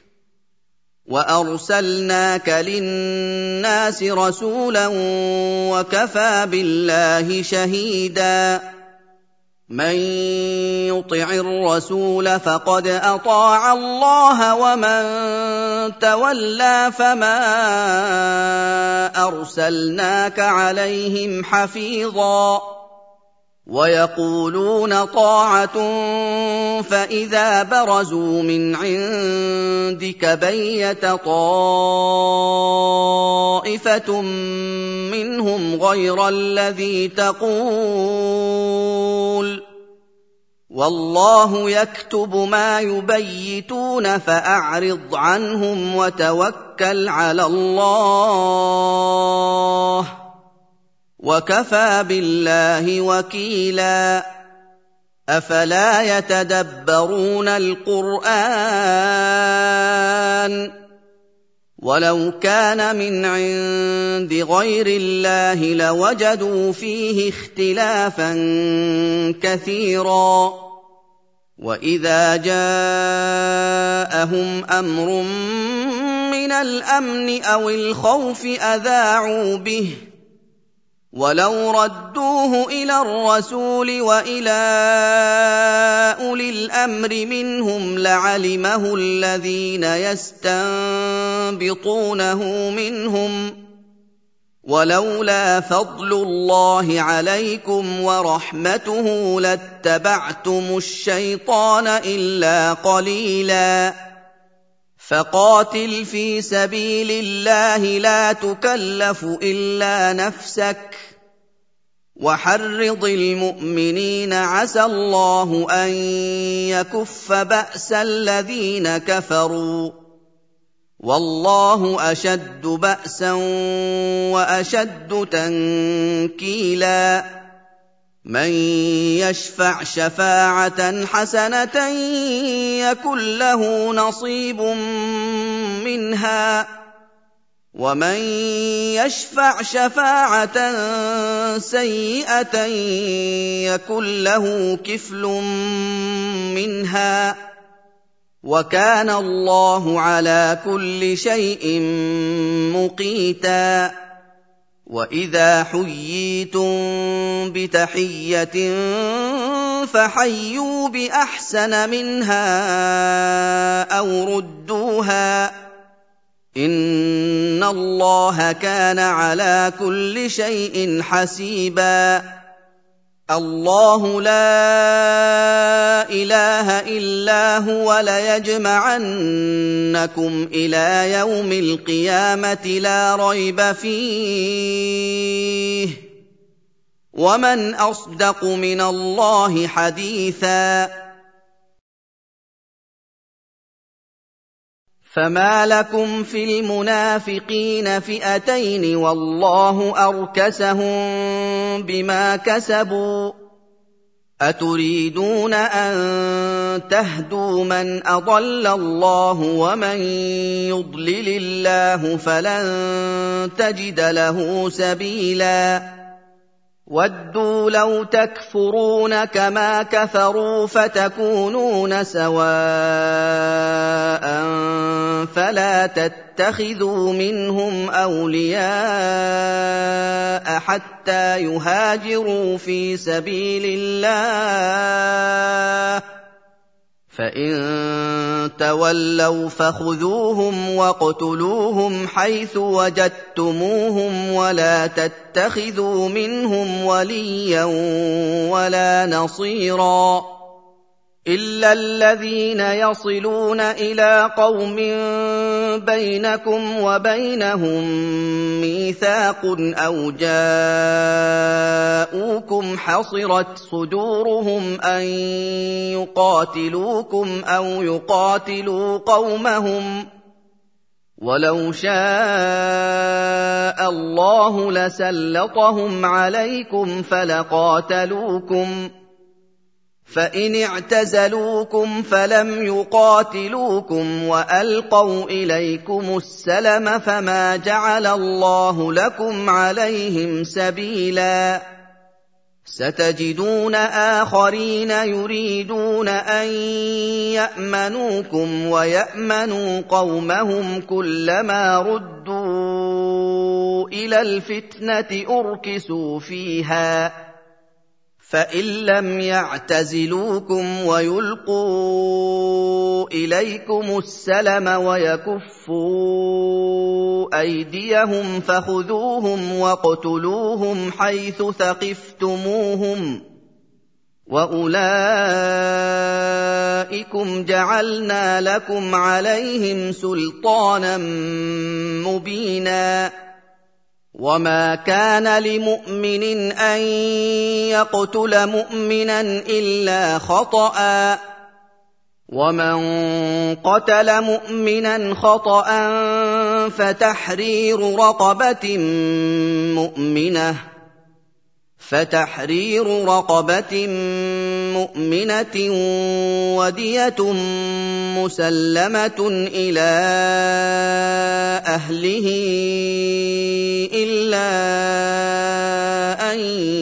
وأرسلناك للناس رسولا وكفى بالله شهيدا من يطع الرسول فقد أطاع الله ومن تولى فما أرسلناك عليهم حفيظا ويقولون طاعة فإذا برزوا من عندك بيت طائفة منهم غير الذي تقول والله يكتب ما يبيتون فأعرض عنهم وتوكل على الله وكفى بالله وكيلا أفلا يتدبرون القرآن ولو كان من عند غير الله لوجدوا فيه اختلافا كثيرا وإذا جاءهم أمر من الأمن أو الخوف أذاعوا به ولو ردوه إلى الرسول وإلى أولي الأمر منهم لعلمه الذين يستنبطونه منهم ولولا فضل الله عليكم ورحمته لاتبعتم الشيطان إلا قليلا فقاتل في سبيل الله لا تكلف إلا نفسك وحرض المؤمنين عسى الله أن يكف بأس الذين كفروا والله أشد بأسا وأشد تنكيلا من يشفع شفاعة حسنة يكن له نصيب منها ومن يشفع شفاعة سيئة يكن له كفل منها وكان الله على كل شيء مقيتا وإذا حييتم بتحية فحيوا بأحسن منها أو ردوها إن الله كان على كل شيء حسيبا الله لا إله إلا هو ليجمعنكم إلى يوم القيامة لا ريب فيه ومن أصدق من الله حديثا فما لكم في المنافقين فئتين والله أركسهم بما كسبوا أتريدون أن تهدوا من أضل الله ومن يضلل الله فلن تجد له سبيلا ودوا لو تكفرون كما كفروا فتكونون سواء فلا تتخذوا منهم أولياء حتى يهاجروا في سبيل الله فإن تولوا فخذوهم واقتلوهم حيث وجدتموهم ولا تتخذوا منهم وليا ولا نصيرا إلا الذين يصلون إلى قوم بينكم وبينهم ميثاق أو جاءوكم حصرت صدورهم أن يقاتلوكم أو يقاتلوا قومهم ولو شاء الله لسلطهم عليكم فلقاتلوكم فإن اعتزلوكم فلم يقاتلوكم وألقوا إليكم السلم فما جعل الله لكم عليهم سبيلا ستجدون آخرين يريدون أن يأمنوكم ويأمنوا قومهم كلما ردوا إلى الفتنة أركسوا فيها فإن لم يعتزلوكم ويلقوا إليكم السلم ويكفوا أيديهم فخذوهم واقتلوهم حيث ثقفتموهم وأولئكم جعلنا لكم عليهم سلطانا مبينا وما كان لمؤمن أن يقتل مؤمنا إلا خطأ ومن قتل مؤمنا خطأ فتحرير رقبة مؤمنة ودية مسلمة إلى أهله إلا أن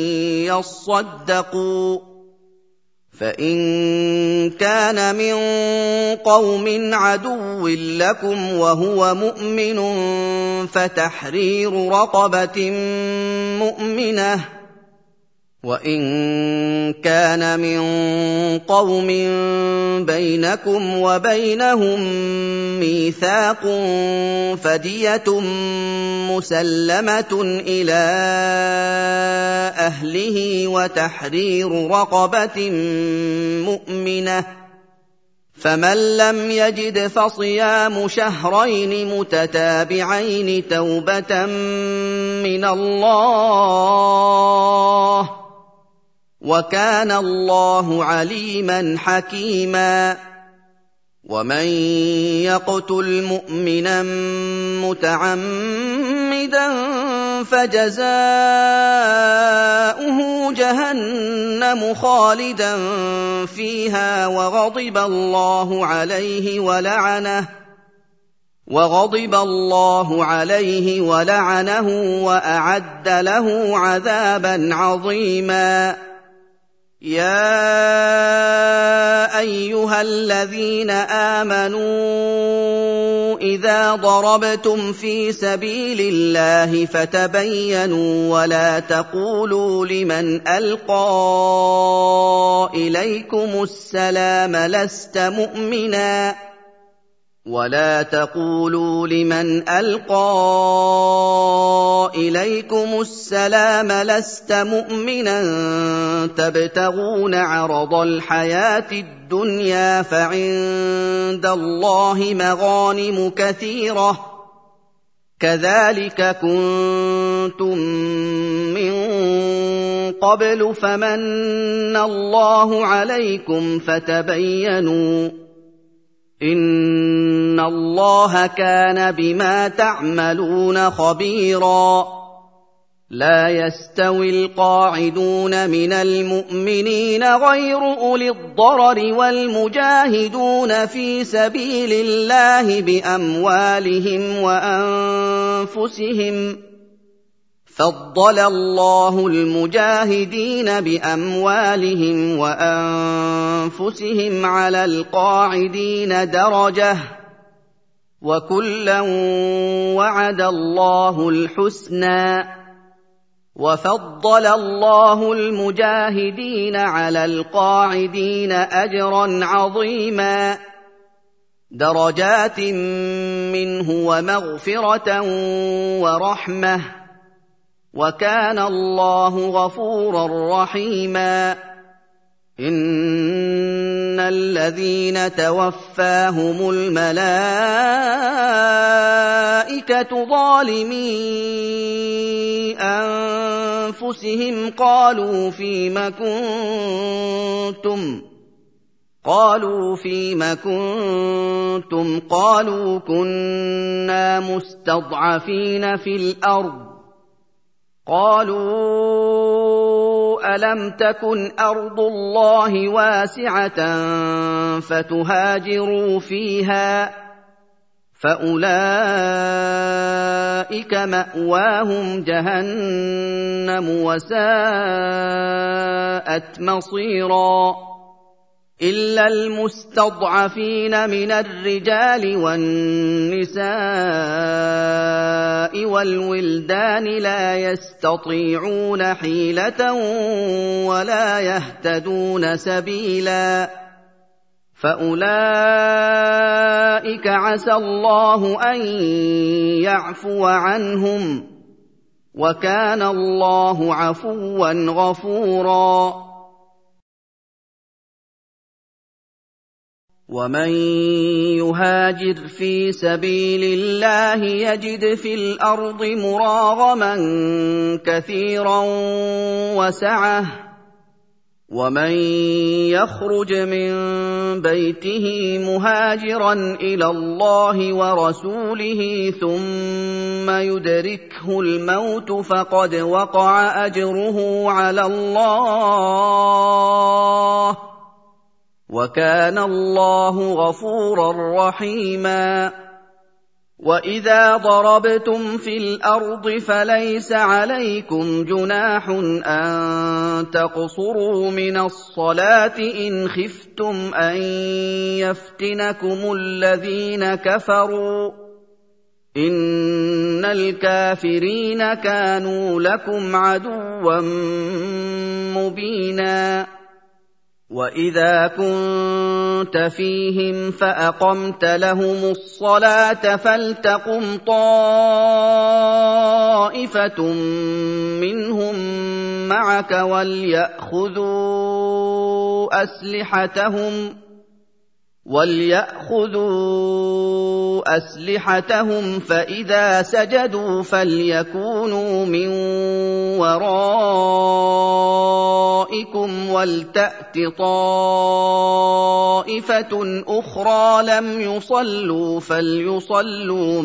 يصدقوا فإن كان من قوم عدو لكم وهو مؤمن فتحرير رقبة مؤمنة وإن كان من قوم بينكم وبينهم ميثاق فدية مسلمة إلى أهله وتحرير رقبة مؤمنة فمن لم يجد فصيام شهرين متتابعين توبة من الله وكان الله عليما حكيما ومن يقتل مؤمنا متعمدا فجزاؤه جهنم خالدا فيها وغضب الله عليه ولعنه وأعد له عذابا عظيما يا أيها الذين آمنوا إذا ضربتم في سبيل الله فتبينوا ولا تقولوا لمن ألقى إليكم السلام لست مؤمنا تبتغون عرض الحياة الدنيا فعند الله مغانم كثيرة كذلك كنتم من قبل فمن الله عليكم فتبينوا إن الله كان بما تعملون خبيرا لا يستوي القاعدون من المؤمنين غير أولي الضرر والمجاهدون في سبيل الله بأموالهم وأنفسهم فضل الله المجاهدين بأموالهم وأنفسهم على القاعدين درجة وكلا وعد الله الحسنى وفضل الله المجاهدين على القاعدين أجرا عظيما درجات منه ومغفرة ورحمة وكان الله غفورا رحيما إن الذين توفاهم الملائكة ظالمي أنفسهم قالوا فيم كنتم قالوا كنا مستضعفين في الأرض قالوا ألم تكن أرض الله واسعة فتهاجروا فيها فأولئك مأواهم جهنم وساءت مصيرا إلا المستضعفين من الرجال والنساء والولدان لا يستطيعون حيلة ولا يهتدون سبيلا فأولئك عسى الله أن يعفو عنهم وكان الله عفوا غفورا ومن يهاجر في سبيل الله يجد في الأرض مراغما كثيرا وسعة ومن يخرج من بيته مهاجرا إلى الله ورسوله ثم يدركه الموت فقد وقع أجره على الله وكان الله غفورا رحيما وإذا ضربتم في الأرض فليس عليكم جناح أن تقصروا من الصلاة إن خفتم أن يفتنكم الذين كفروا إن الكافرين كانوا لكم عدوا مبينا وإذا كنت فيهم فأقمت لهم الصلاة فلتقم طائفة منهم معك وليأخذوا أسلحتهم فإذا سجدوا فليكونوا من ورائكم ولتأت طائفة أخرى لم يصلوا فليصلوا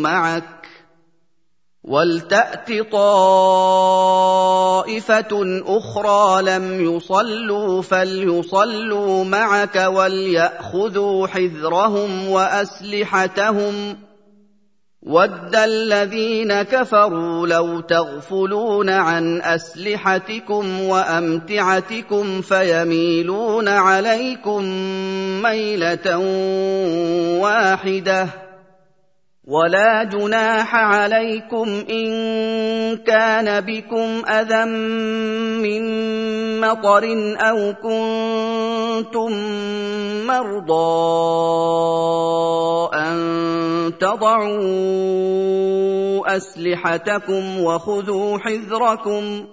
معك وليأخذوا حذرهم وأسلحتهم وَدَّ الَّذِينَ كَفَرُوا لَوْ تَغْفُلُونَ عَنْ أَسْلِحَتِكُمْ وَأَمْتِعَتِكُمْ فَيَمِيلُونَ عَلَيْكُمْ مَيْلَةً وَاحِدَةً وَلَا جُنَاحَ عَلَيْكُمْ إِن كَانَ بِكُمْ أَذًى مِّن مَّطَرٍ أَوْ كُنتُم مَّرْضَىٰ أَن تَضَعُوا أَسْلِحَتَكُمْ وَخُذُوا حِذْرَكُمْ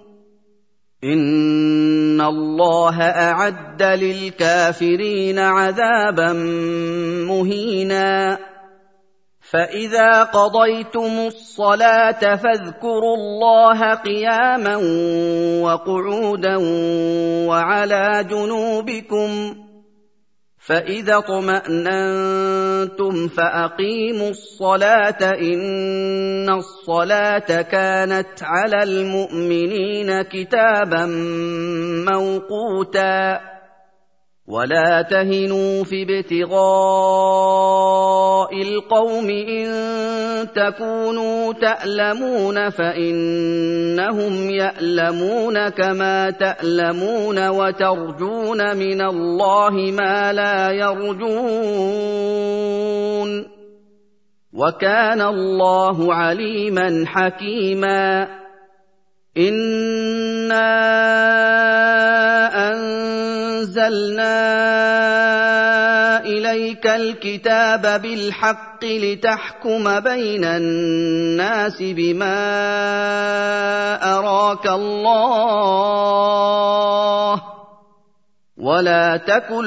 إِنَّ اللَّهَ أَعَدَّ لِلْكَافِرِينَ عَذَابًا مُّهِينًا فَإِذَا قَضَيْتُمُ الصَّلَاةَ فاذكروا اللَّهَ قِيَامًا وَقُعُودًا وَعَلَىٰ جُنُوبِكُمْ فَإِذَا اطْمَأْنَنتُمْ فَأَقِيمُوا الصَّلَاةَ إِنَّ الصَّلَاةَ كَانَتْ عَلَى الْمُؤْمِنِينَ كِتَابًا مَّوْقُوتًا وَلَا تَهِنُوا فِي ابْتِغَاءِ الْقَوْمِ إِن تَكُونُوا تَأْلَمُونَ فَإِنَّهُمْ يَأْلَمُونَ كَمَا تَأْلَمُونَ وَتَرْجُونَ مِنَ اللَّهِ مَا لَا يَرْجُونَ وَكَانَ اللَّهُ عَلِيمًا حَكِيمًا إِنَّا أَنزَلْنَا إِلَيْكَ الْكِتَابَ بِالْحَقِّ لِتَحْكُمَ بَيْنَ النَّاسِ بِمَا أَرَاكَ اللَّهُ وَلَا تَكُن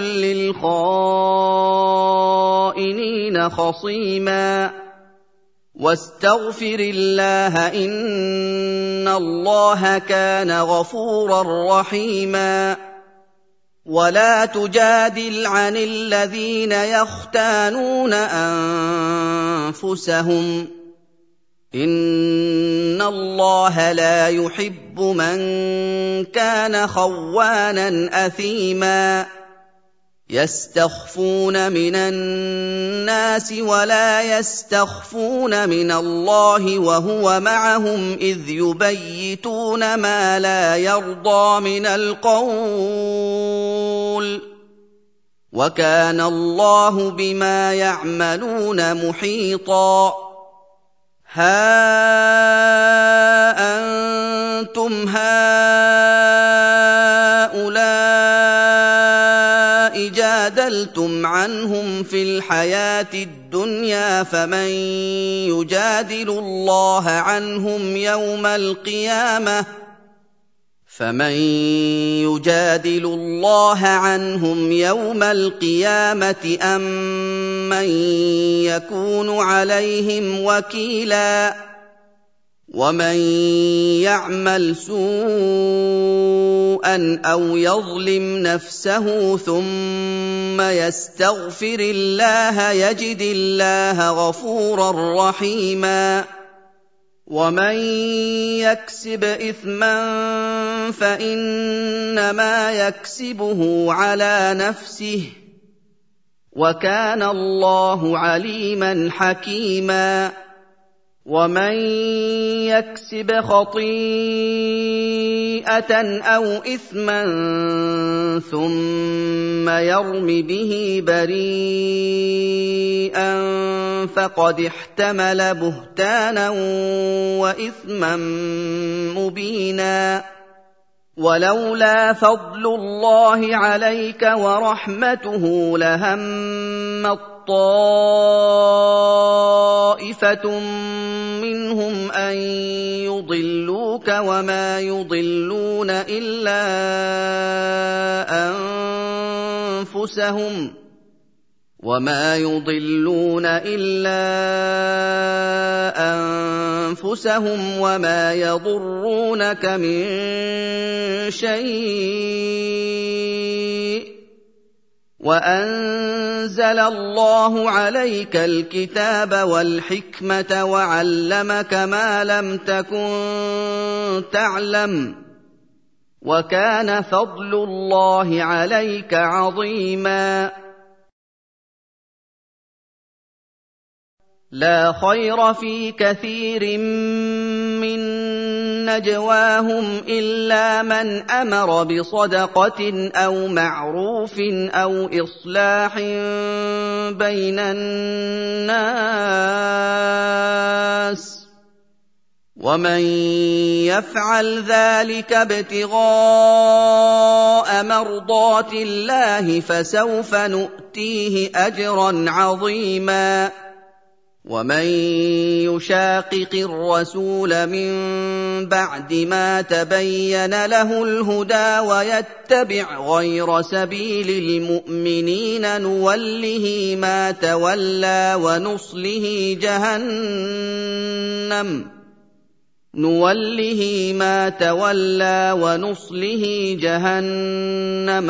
لِّلْخَائِنِينَ خَصِيمًا وَاسْتَغْفِرِ اللَّهَ إِنَّ اللَّهَ كَانَ غَفُورًا رَّحِيمًا وَلَا تُجَادِلْ عَنِ الَّذِينَ يَخْتَانُونَ أَنفُسَهُمْ إِنَّ اللَّهَ لَا يُحِبُّ مَن كَانَ خَوَّانًا أَثِيمًا يَسْتَخْفُونَ مِنَ النَّاسِ وَلَا يَسْتَخْفُونَ مِنَ اللَّهِ وَهُوَ مَعَهُمْ إِذْ يُبَيِّتُونَ مَا لَا يَرْضَىٰ مِنَ الْقَوْلِ ۚ وَكَانَ اللَّهُ بِمَا يَعْمَلُونَ مُحِيطًا هَا أَنتُمْ هَٰؤُلَاءِ جَادَلْتُمْ عَنْهُمْ فِي الْحَيَاةِ الدُّنْيَا فَمَن يُجَادِلُ اللَّهَ عَنْهُمْ يَوْمَ الْقِيَامَةِ أَم مَّن يَكُونُ عَلَيْهِمْ وَكِيلًا وَمَن يَعْمَلْ سُوءًا أَوْ يَظْلِمْ نَفْسَهُ ثُمَّ يَسْتَغْفِرِ اللَّهَ يَجِدِ اللَّهَ غَفُورًا رَّحِيمًا وَمَن يَكْسِبْ إِثْمًا فَإِنَّمَا يَكْسِبُهُ عَلَىٰ نَفْسِهِ ۚ وَكَانَ اللَّهُ عَلِيمًا حَكِيمًا وَمَن يَكْسِبْ خَطِيئَةً أَوْ إِثْمًا ثُمَّ يَرْمِ بِهِ بَرِيئًا فَقَدِ احْتَمَلَ بُهْتَانًا وَإِثْمًا مُّبِينًا وَلَوْلَا فَضْلُ اللَّهِ عَلَيْكَ وَرَحْمَتُهُ لَهَمَّت طَّائِفَةٌ مِّنْهُمْ أَن يُضِلُّوكَ وَمَا يُضِلُّونَ إِلَّا أَنفُسَهُمْ وَمَا يَضُرُّونَكَ مِن شَيْءٍ ۚ وَأَنزَلَ اللَّهُ عَلَيْكَ الْكِتَابَ وَالْحِكْمَةَ وَعَلَّمَكَ مَا لَمْ تَكُن تَعْلَمُ ۚ وَكَانَ فَضْلُ اللَّهِ عَلَيْكَ عَظِيمًا لَا خَيْرَ فِي كَثِيرٍ مِّن نَّجْوَاهُمْ إِلَّا مَنْ أَمَرَ بِصَدَقَةٍ أَوْ مَعْرُوفٍ أَوْ إِصْلَاحٍ بَيْنَ النَّاسِ ۚ وَمَن يَفْعَلْ ذَٰلِكَ ابْتِغَاءَ مَرْضَاتِ اللَّهِ فَسَوْفَ نُؤْتِيهِ أَجْرًا عَظِيمًا وَمَن يُشَاقِقِ الرَّسُولَ مِن بَعْدِ مَا تَبَيَّنَ لَهُ الْهُدَىٰ وَيَتَّبِعْ غَيْرَ سَبِيلِ الْمُؤْمِنِينَ نُوَلِّهِ مَا تَوَلَّىٰ وَنُصْلِهِ جَهَنَّمَ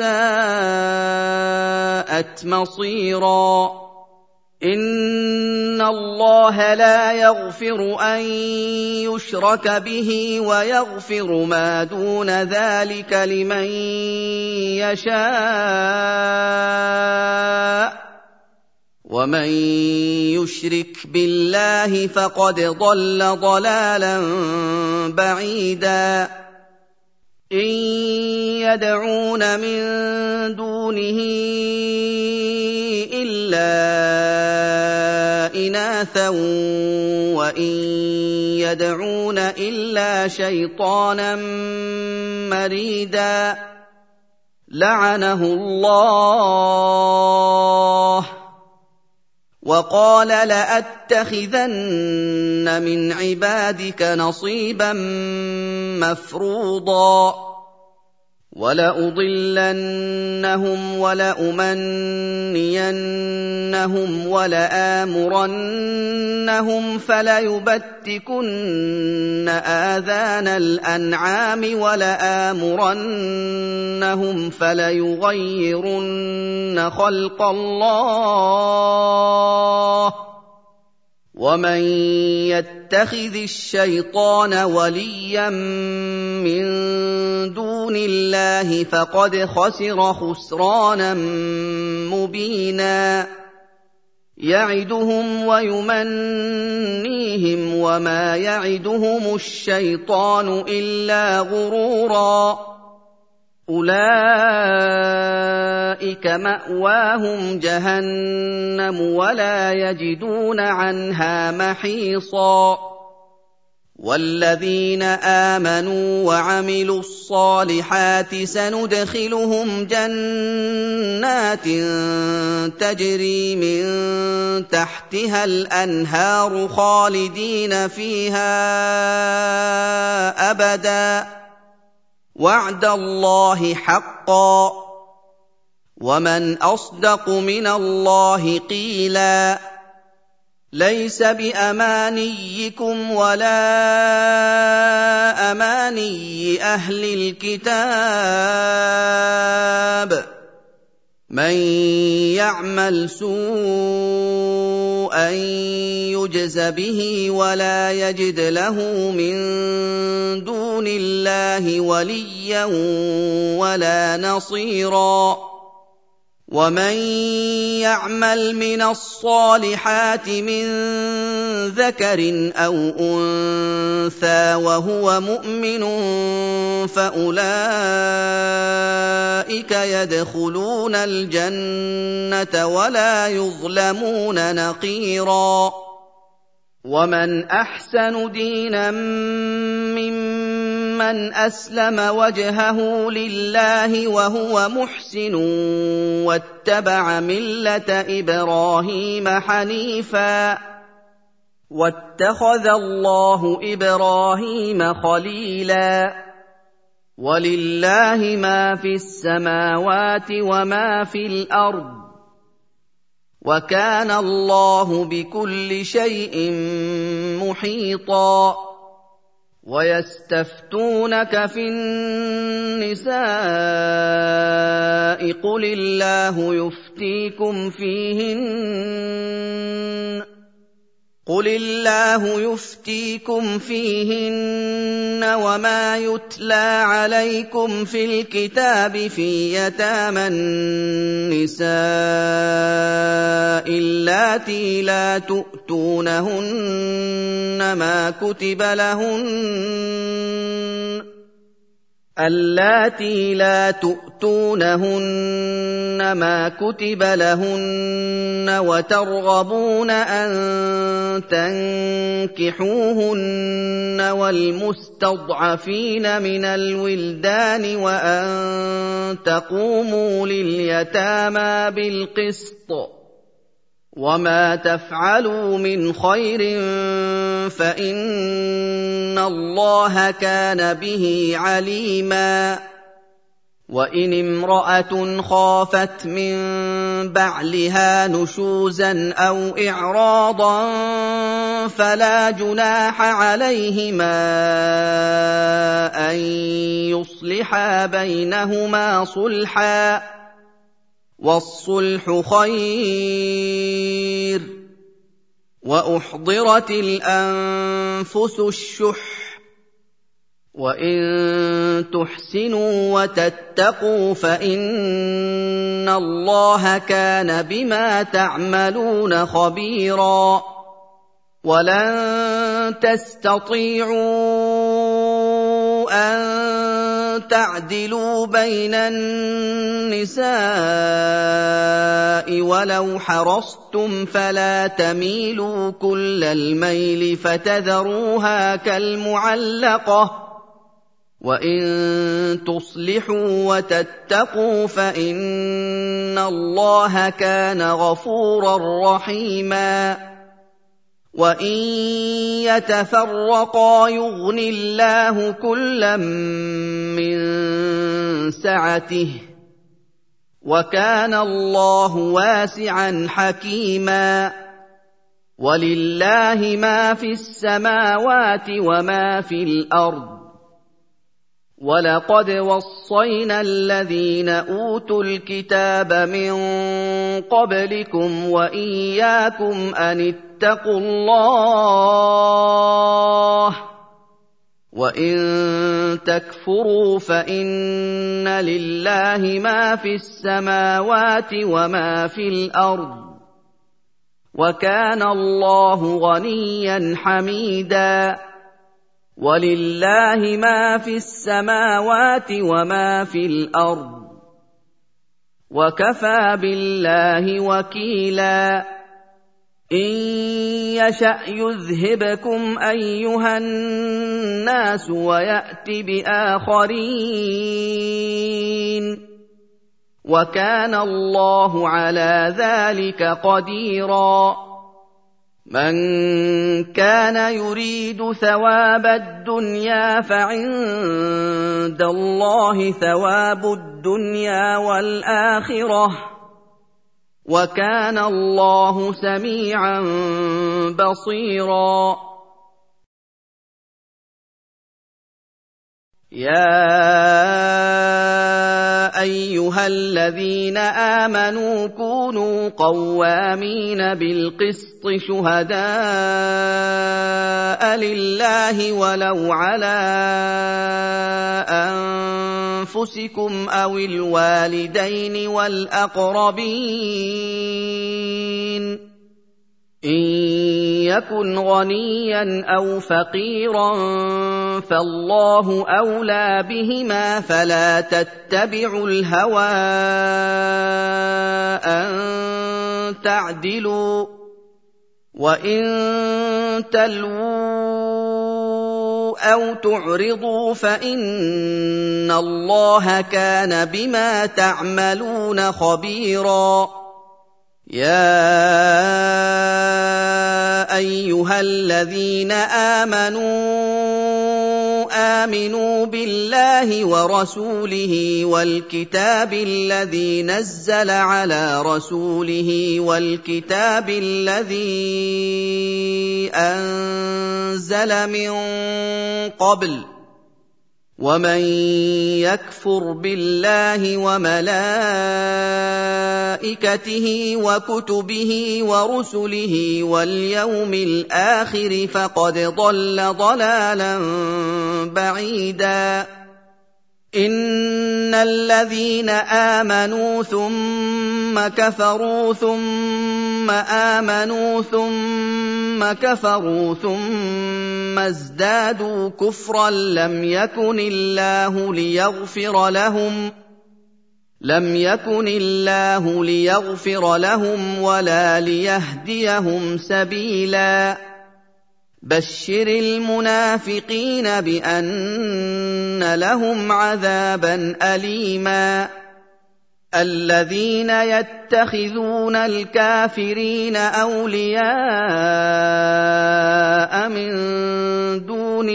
وَسَاءَتْ مَصِيرًا إِنَّ اللَّهَ لَا يَغْفِرُ أَن يُشْرَكَ بِهِ وَيَغْفِرُ مَا دُونَ ذَٰلِكَ لِمَن يَشَاءُ ۚ وَمَن يُشْرِكْ بِاللَّهِ فَقَدْ ضَلَّ ضَلَالًا بَعِيدًا إِن يَدْعُونَ مِن دُونِهِ إِلَّا إِنَاثًا وَإِن يَدْعُونَ إِلَّا شَيْطَانًا مَّرِيدًا لَّعَنَهُ اللَّهُ وَقَالَ لَأَتَّخِذَنَّ مِنْ عِبَادِكَ نَصِيبًا مَّفْرُوضًا وَلَأُضِلَّنَّهُمْ وَلَأُمَنِّيَنَّهُمْ وَلَآمُرَنَّهُمْ فَلَيُبَتِّكُنَّ آذَانَ الْأَنْعَامِ وَلَآمُرَنَّهُمْ فَلَيُغَيِّرُنَّ خَلْقَ اللَّهِ ومن يتخذ الشيطان وليا من دون الله فقد خسر خسرانا مبينا يعدهم ويمنيهم وما يعدهم الشيطان إلا غرورا أولئك مأواهم جهنم ولا يجدون عنها محيصا والذين آمنوا وعملوا الصالحات سندخلهم جنات تجري من تحتها الأنهار خالدين فيها أبدا وعد الله حقا ومن أصدق من الله قيلا ليس بأمانيكم ولا أماني أهل الكتاب من يعمل سوءا يجز به ولا يجد له من دون الله وليا ولا نصيرا ومن يعمل من الصالحات من ذكر أو أنثى وهو مؤمن فأولئك يدخلون الجنة ولا يظلمون نقيرا ومن أحسن دينا ممن أسلم وجهه لله وهو محسن واتبع ملة إبراهيم حنيفا واتخذ الله إبراهيم خليلا ولله ما في السماوات وما في الأرض وكان الله بكل شيء محيطا ويستفتونك في النساء قل الله يفتيكم فيهن وما يتلى عليكم في الكتاب في يتامى النساء اللاتي لا تؤتونهن ما كتب لهن وترغبون أن تنكحوهن والمستضعفين من الولدان وأن تقوموا لليتامى بالقسط وما تفعلوا من خير فإن الله كان به عليما وإن امرأة خافت من بعلها نشوزا أو إعراضا فلا جناح عليهما أن يصلحا بينهما صلحا والصلح خير وأحضرت الأنفس الشح وإن تحسنوا وتتقوا فإن الله كان بما تعملون خبيرا ولن تستطيعوا أن تعدلوا بين النساء ولو حرصتم فلا تميلوا كل الميل فتذروها كالمعلقة وإن تصلحوا وتتقوا فإن الله كان غفورا رحيما وإن يتفرقا يغن الله كلا من سعته وكان الله واسعا حكيما ولله ما في السماوات وما في الأرض وَلَقَدْ وَصَّيْنَا الَّذِينَ أُوتُوا الْكِتَابَ مِن قَبْلِكُمْ وَإِيَّاكُمْ أَنِ اتقوا الله وإن تكفروا فإن لله ما في السماوات وما في الأرض وكان الله غنيا حميدا ولله ما في السماوات وما في الأرض وكفى بالله وكيلا إن يشأ يذهبكم أيها الناس ويأت بآخرين وكان الله على ذلك قديرا من كان يريد ثواب الدنيا فعند الله ثواب الدنيا والآخرة وكان الله سميعا بصيرا يا أيها الذين آمنوا كونوا قوامين بالقسط شهداء لله ولو على أنفسكم أو الوالدين والأقربين إن يكن غنيا أو فقيرا فالله أولى بهما فلا تتبعوا الهوى أن تعدلوا وإن تلووا أو تعرضوا فإن الله كان بما تعملون خبيرا يا أيها الذين آمنوا بالله ورسوله والكتاب الذي نزل على رسوله والكتاب الذي أنزل من قبل ومن يكفر بالله وملائكته وكتبه ورسله واليوم الآخر فقد ضل ضلالا بعيدا إن الذين آمنوا ثم كفروا ثم آمنوا ثم كفروا ثم ازدادوا كفرا لم يكن الله ليغفر لهم ولا ليهديهم سبيلا بشر المنافقين بأن لهم عذابا أليما الذين يتخذون الكافرين أولياء من دون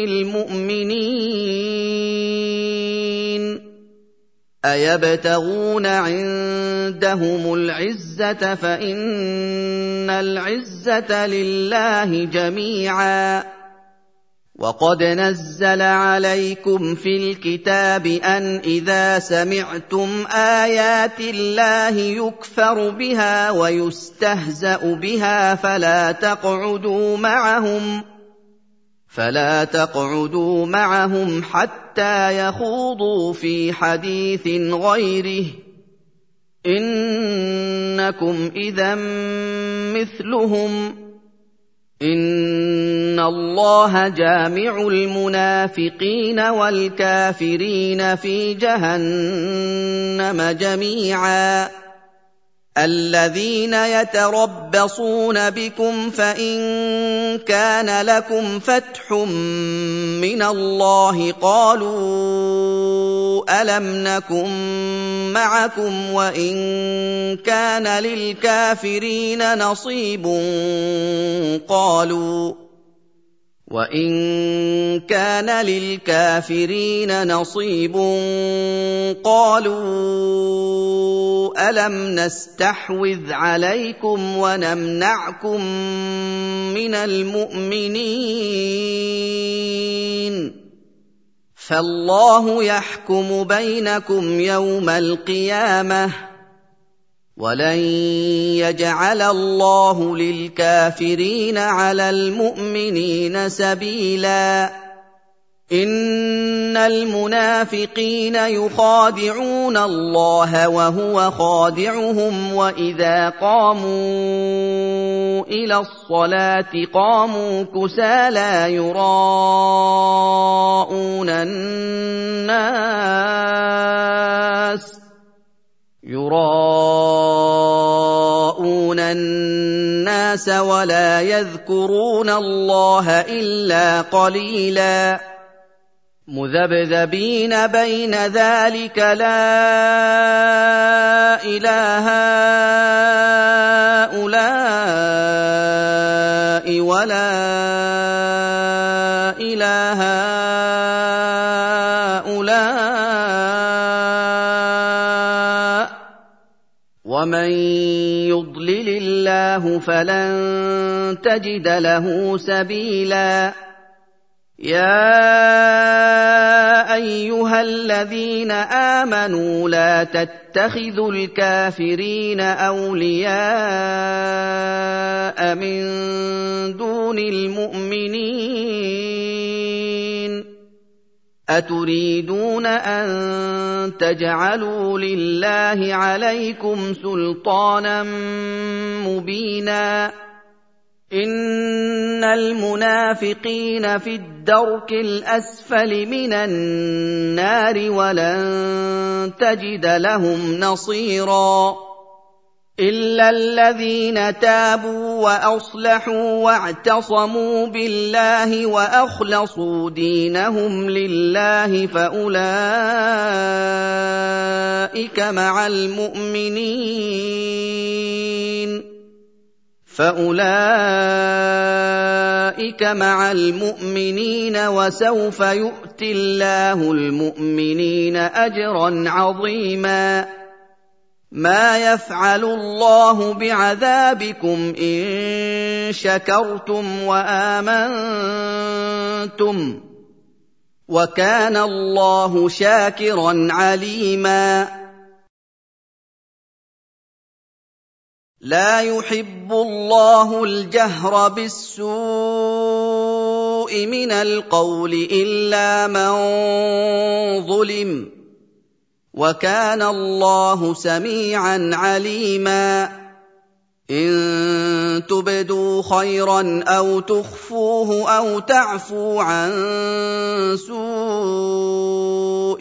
المؤمنين أيبتغون عندهم العزة فإن العزة لله جميعا وقد نزل عليكم في الكتاب أن إذا سمعتم آيات الله يكفر بها ويستهزأ بها فلا تقعدوا معهم حتى يخوضوا في حديث غيره إنكم إذا مثلهم إن الله جامع المنافقين والكافرين في جهنم جميعا الذين يتربصون بكم فإن كان لكم فتح من الله قالوا ألم نكن معكم وإن كان للكافرين نصيب قالوا ألم نستحوذ عليكم ونمنعكم من المؤمنين فالله يحكم بينكم يوم القيامة وَلَن يَجْعَلَ اللَّهُ لِلْكَافِرِينَ عَلَى الْمُؤْمِنِينَ سَبِيلًا إِنَّ الْمُنَافِقِينَ يُخَادِعُونَ اللَّهَ وَهُوَ خَادِعُهُمْ وَإِذَا قَامُوا إِلَى الصَّلَاةِ قَامُوا كُسَالَىٰ يُرَاءُونَ النَّاسَ وَلَا يَذْكُرُونَ اللَّهَ إِلَّا قَلِيلًا مُذَبْذَبِينَ بَيْنَ ذَٰلِكَ لَا إِلَىٰ هَٰؤُلَاءِ وَلَا إِلَىٰ هَٰؤُلَاءِ ۚ وَمَن يُضْلِلِ اللَّهُ فَلَن تَجِدَ لَهُ سَبِيلًا يَا أَيُّهَا الَّذِينَ آمَنُوا لَا تَتَّخِذُوا الْكَافِرِينَ أَوْلِيَاءَ مِن دُونِ الْمُؤْمِنِينَ أَتُرِيدُونَ أَن تَجْعَلُوا لِلَّهِ عَلَيْكُمْ سُلْطَانًا مُّبِينًا إِنَّ الْمُنَافِقِينَ فِي الدَّرْكِ الْأَسْفَلِ مِنَ النَّارِ وَلَن تَجِدَ لَهُمْ نَصِيرًا إِلَّا الَّذِينَ تَابُوا وَأَصْلَحُوا وَاعْتَصَمُوا بِاللَّهِ وَأَخْلَصُوا دِينَهُمْ لِلَّهِ فَأُولَٰئِكَ مَعَ الْمُؤْمِنِينَ وَسَوْفَ يُؤْتِ اللَّهُ الْمُؤْمِنِينَ أَجْرًا عَظِيمًا مَا يَفْعَلُ اللَّهُ بِعَذَابِكُمْ إِن شَكَرْتُمْ وَآمَنتُمْ وَكَانَ اللَّهُ شَاكِرًا عَلِيمًا لَا يُحِبُّ اللَّهُ الْجَهْرَ بِالسُّوءِ مِنَ الْقَوْلِ إِلَّا مَن ظُلِمَ وَكَانَ اللَّهُ سَمِيعًا عَلِيمًا إِن تُبْدُوا خَيْرًا أَوْ تُخْفُوهُ أَوْ تَعْفُوا عَن سُوءٍ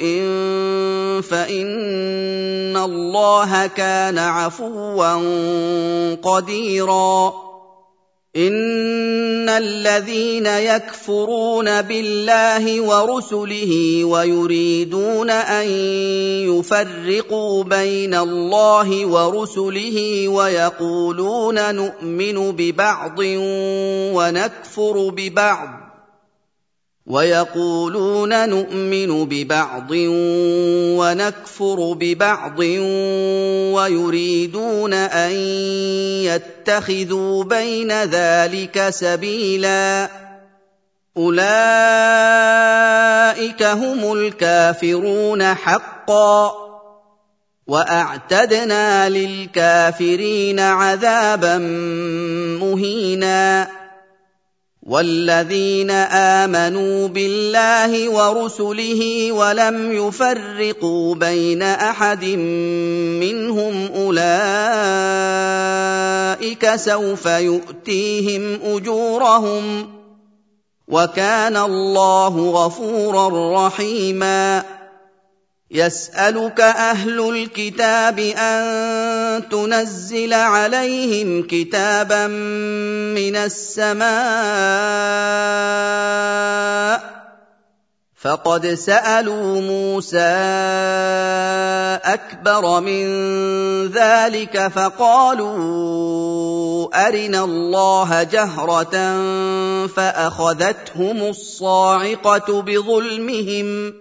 فَإِنَّ اللَّهَ كَانَ عَفُوًّا قَدِيرًا إِنَّ الَّذِينَ يَكْفُرُونَ بِاللَّهِ وَرُسُلِهِ وَيُرِيدُونَ أَن يُفَرِّقُوا بَيْنَ اللَّهِ وَرُسُلِهِ وَيَقُولُونَ نُؤْمِنُ بِبَعْضٍ وَنَكْفُرُ بِبَعْضٍ وَيُرِيدُونَ أَن يَتَّخِذُوا بَيْنَ ذَلِكَ سَبِيلًا أُولَٰئِكَ هُمُ الْكَافِرُونَ حَقًّا ۚ وَأَعْتَدْنَا لِلْكَافِرِينَ عَذَابًا مُّهِينًا وَالَّذِينَ آمَنُوا بِاللَّهِ وَرُسُلِهِ وَلَمْ يُفَرِّقُوا بَيْنَ أَحَدٍ مِّنْهُمْ أُولَٰئِكَ سَوْفَ يُؤْتِيهِمْ أُجُورَهُمْ ۗ وَكَانَ اللَّهُ غَفُورًا رَّحِيمًا يَسْأَلُكَ أَهْلُ الْكِتَابِ أَن تُنَزِّلَ عَلَيْهِمْ كِتَابًا مِّنَ السَّمَاءِ ۚ فَقَدْ سَأَلُوا مُوسَىٰ أَكْبَرَ مِن ذَٰلِكَ فَقَالُوا أَرِنَا اللَّهَ جَهْرَةً فَأَخَذَتْهُمُ الصَّاعِقَةُ بِظُلْمِهِمْ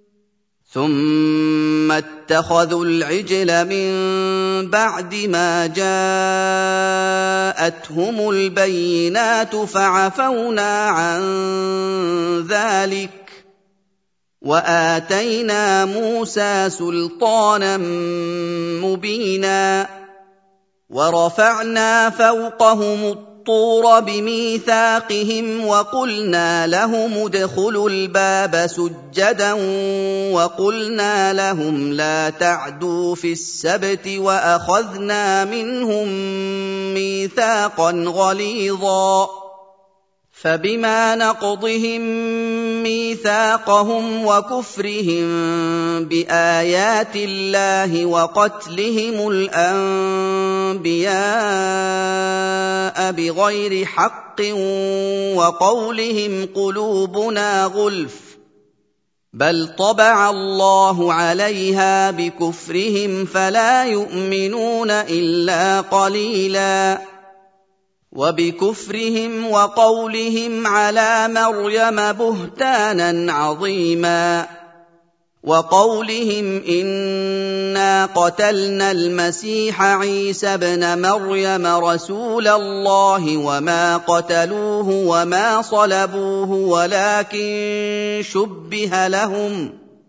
ثُمَّ اتَّخَذُوا الْعِجْلَ مِن بَعْدِ مَا جَاءَتْهُمُ الْبَيِّنَاتُ فَعَفَوْنَا عَن ذَٰلِكَ وَآتَيْنَا مُوسَىٰ سُلْطَانًا مُّبِينًا وَرَفَعْنَا فَوْقَهُمُ الطُّورَ بِمِيثَاقِهِمْ وَقُلْنَا لَهُمُ ادْخُلُوا الْبَابَ سُجَّدًا وَقُلْنَا لَهُمْ لَا تَعْدُوا فِي السَّبْتِ وَأَخَذْنَا مِنْهُم مِّيثَاقًا غَلِيظًا فَبِمَا نَقْضِهِم مِّيثَاقَهُمْ وَكُفْرِهِم بِآيَاتِ اللَّهِ وَقَتْلِهِمُ الْأَنبِيَاءَ بِغَيْرِ حَقٍّ وَقَوْلِهِمْ قُلُوبُنَا غُلْفٌ بَلْ طَبَعَ اللَّهُ عَلَيْهَا بِكُفْرِهِمْ فَلَا يُؤْمِنُونَ إِلَّا قَلِيلًا وَبِكُفْرِهِمْ وَقَوْلِهِمْ عَلَىٰ مَرْيَمَ بُهْتَانًا عَظِيمًا وَقَوْلِهِمْ إِنَّا قَتَلْنَا الْمَسِيحَ عِيسَى ابْنَ مَرْيَمَ رَسُولَ اللَّهِ وَمَا قَتَلُوهُ وَمَا صَلَبُوهُ وَلَٰكِن شُبِّهَ لَهُمْ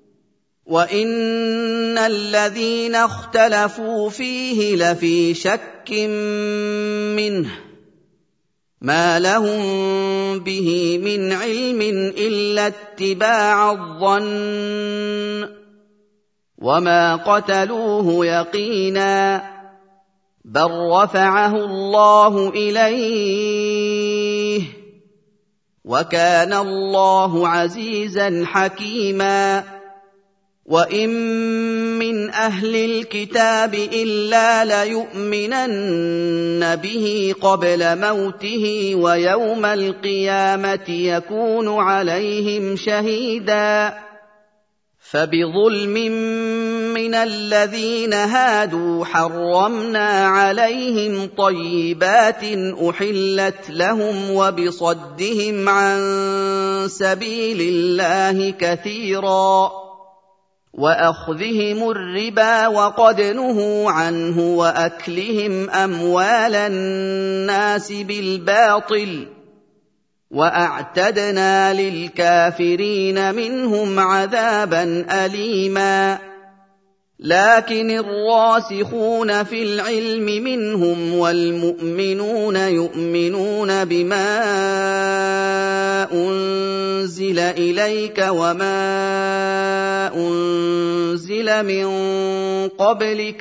وَإِنَّ الَّذِينَ اخْتَلَفُوا فِيهِ لَفِي شَكٍّ مِّنْهُ مَا لَهُم بِهِ مِنْ عِلْمٍ إِلَّا اتِّبَاعَ الظَّنِّ وَمَا قَتَلُوهُ يَقِينًا بَل رَّفَعَهُ اللَّهُ إِلَيْهِ وَكَانَ اللَّهُ عَزِيزًا حَكِيمًا وَإِن مِّنْ أَهْلِ الْكِتَابِ إِلَّا لَيُؤْمِنَنَّ بِهِ قَبْلَ مَوْتِهِ وَيَوْمَ الْقِيَامَةِ يَكُونُ عَلَيْهِمْ شَهِيدًا فَبِظُلْمٍ مِّنَ الَّذِينَ هَادُوا حَرَّمْنَا عَلَيْهِمْ طَيِّبَاتٍ أُحِلَّتْ لَهُمْ وَبِصَدِّهِمْ عَن سَبِيلِ اللَّهِ كَثِيرًا وَأَخْذِهِمُ الرِّبَا وَقَدْ نُهُوا عَنْهُ وَأَكْلِهِمْ أَمْوَالَ النَّاسِ بِالْبَاطِلِ وَأَعْتَدْنَا لِلْكَافِرِينَ مِنْهُمْ عَذَابًا أَلِيمًا لَكِنِ الرَّاسِخُونَ فِي الْعِلْمِ مِنْهُمْ وَالْمُؤْمِنُونَ يُؤْمِنُونَ بِمَا أُنزِلَ إِلَيْكَ وَمَا أُنزِلَ مِن قَبْلِكَ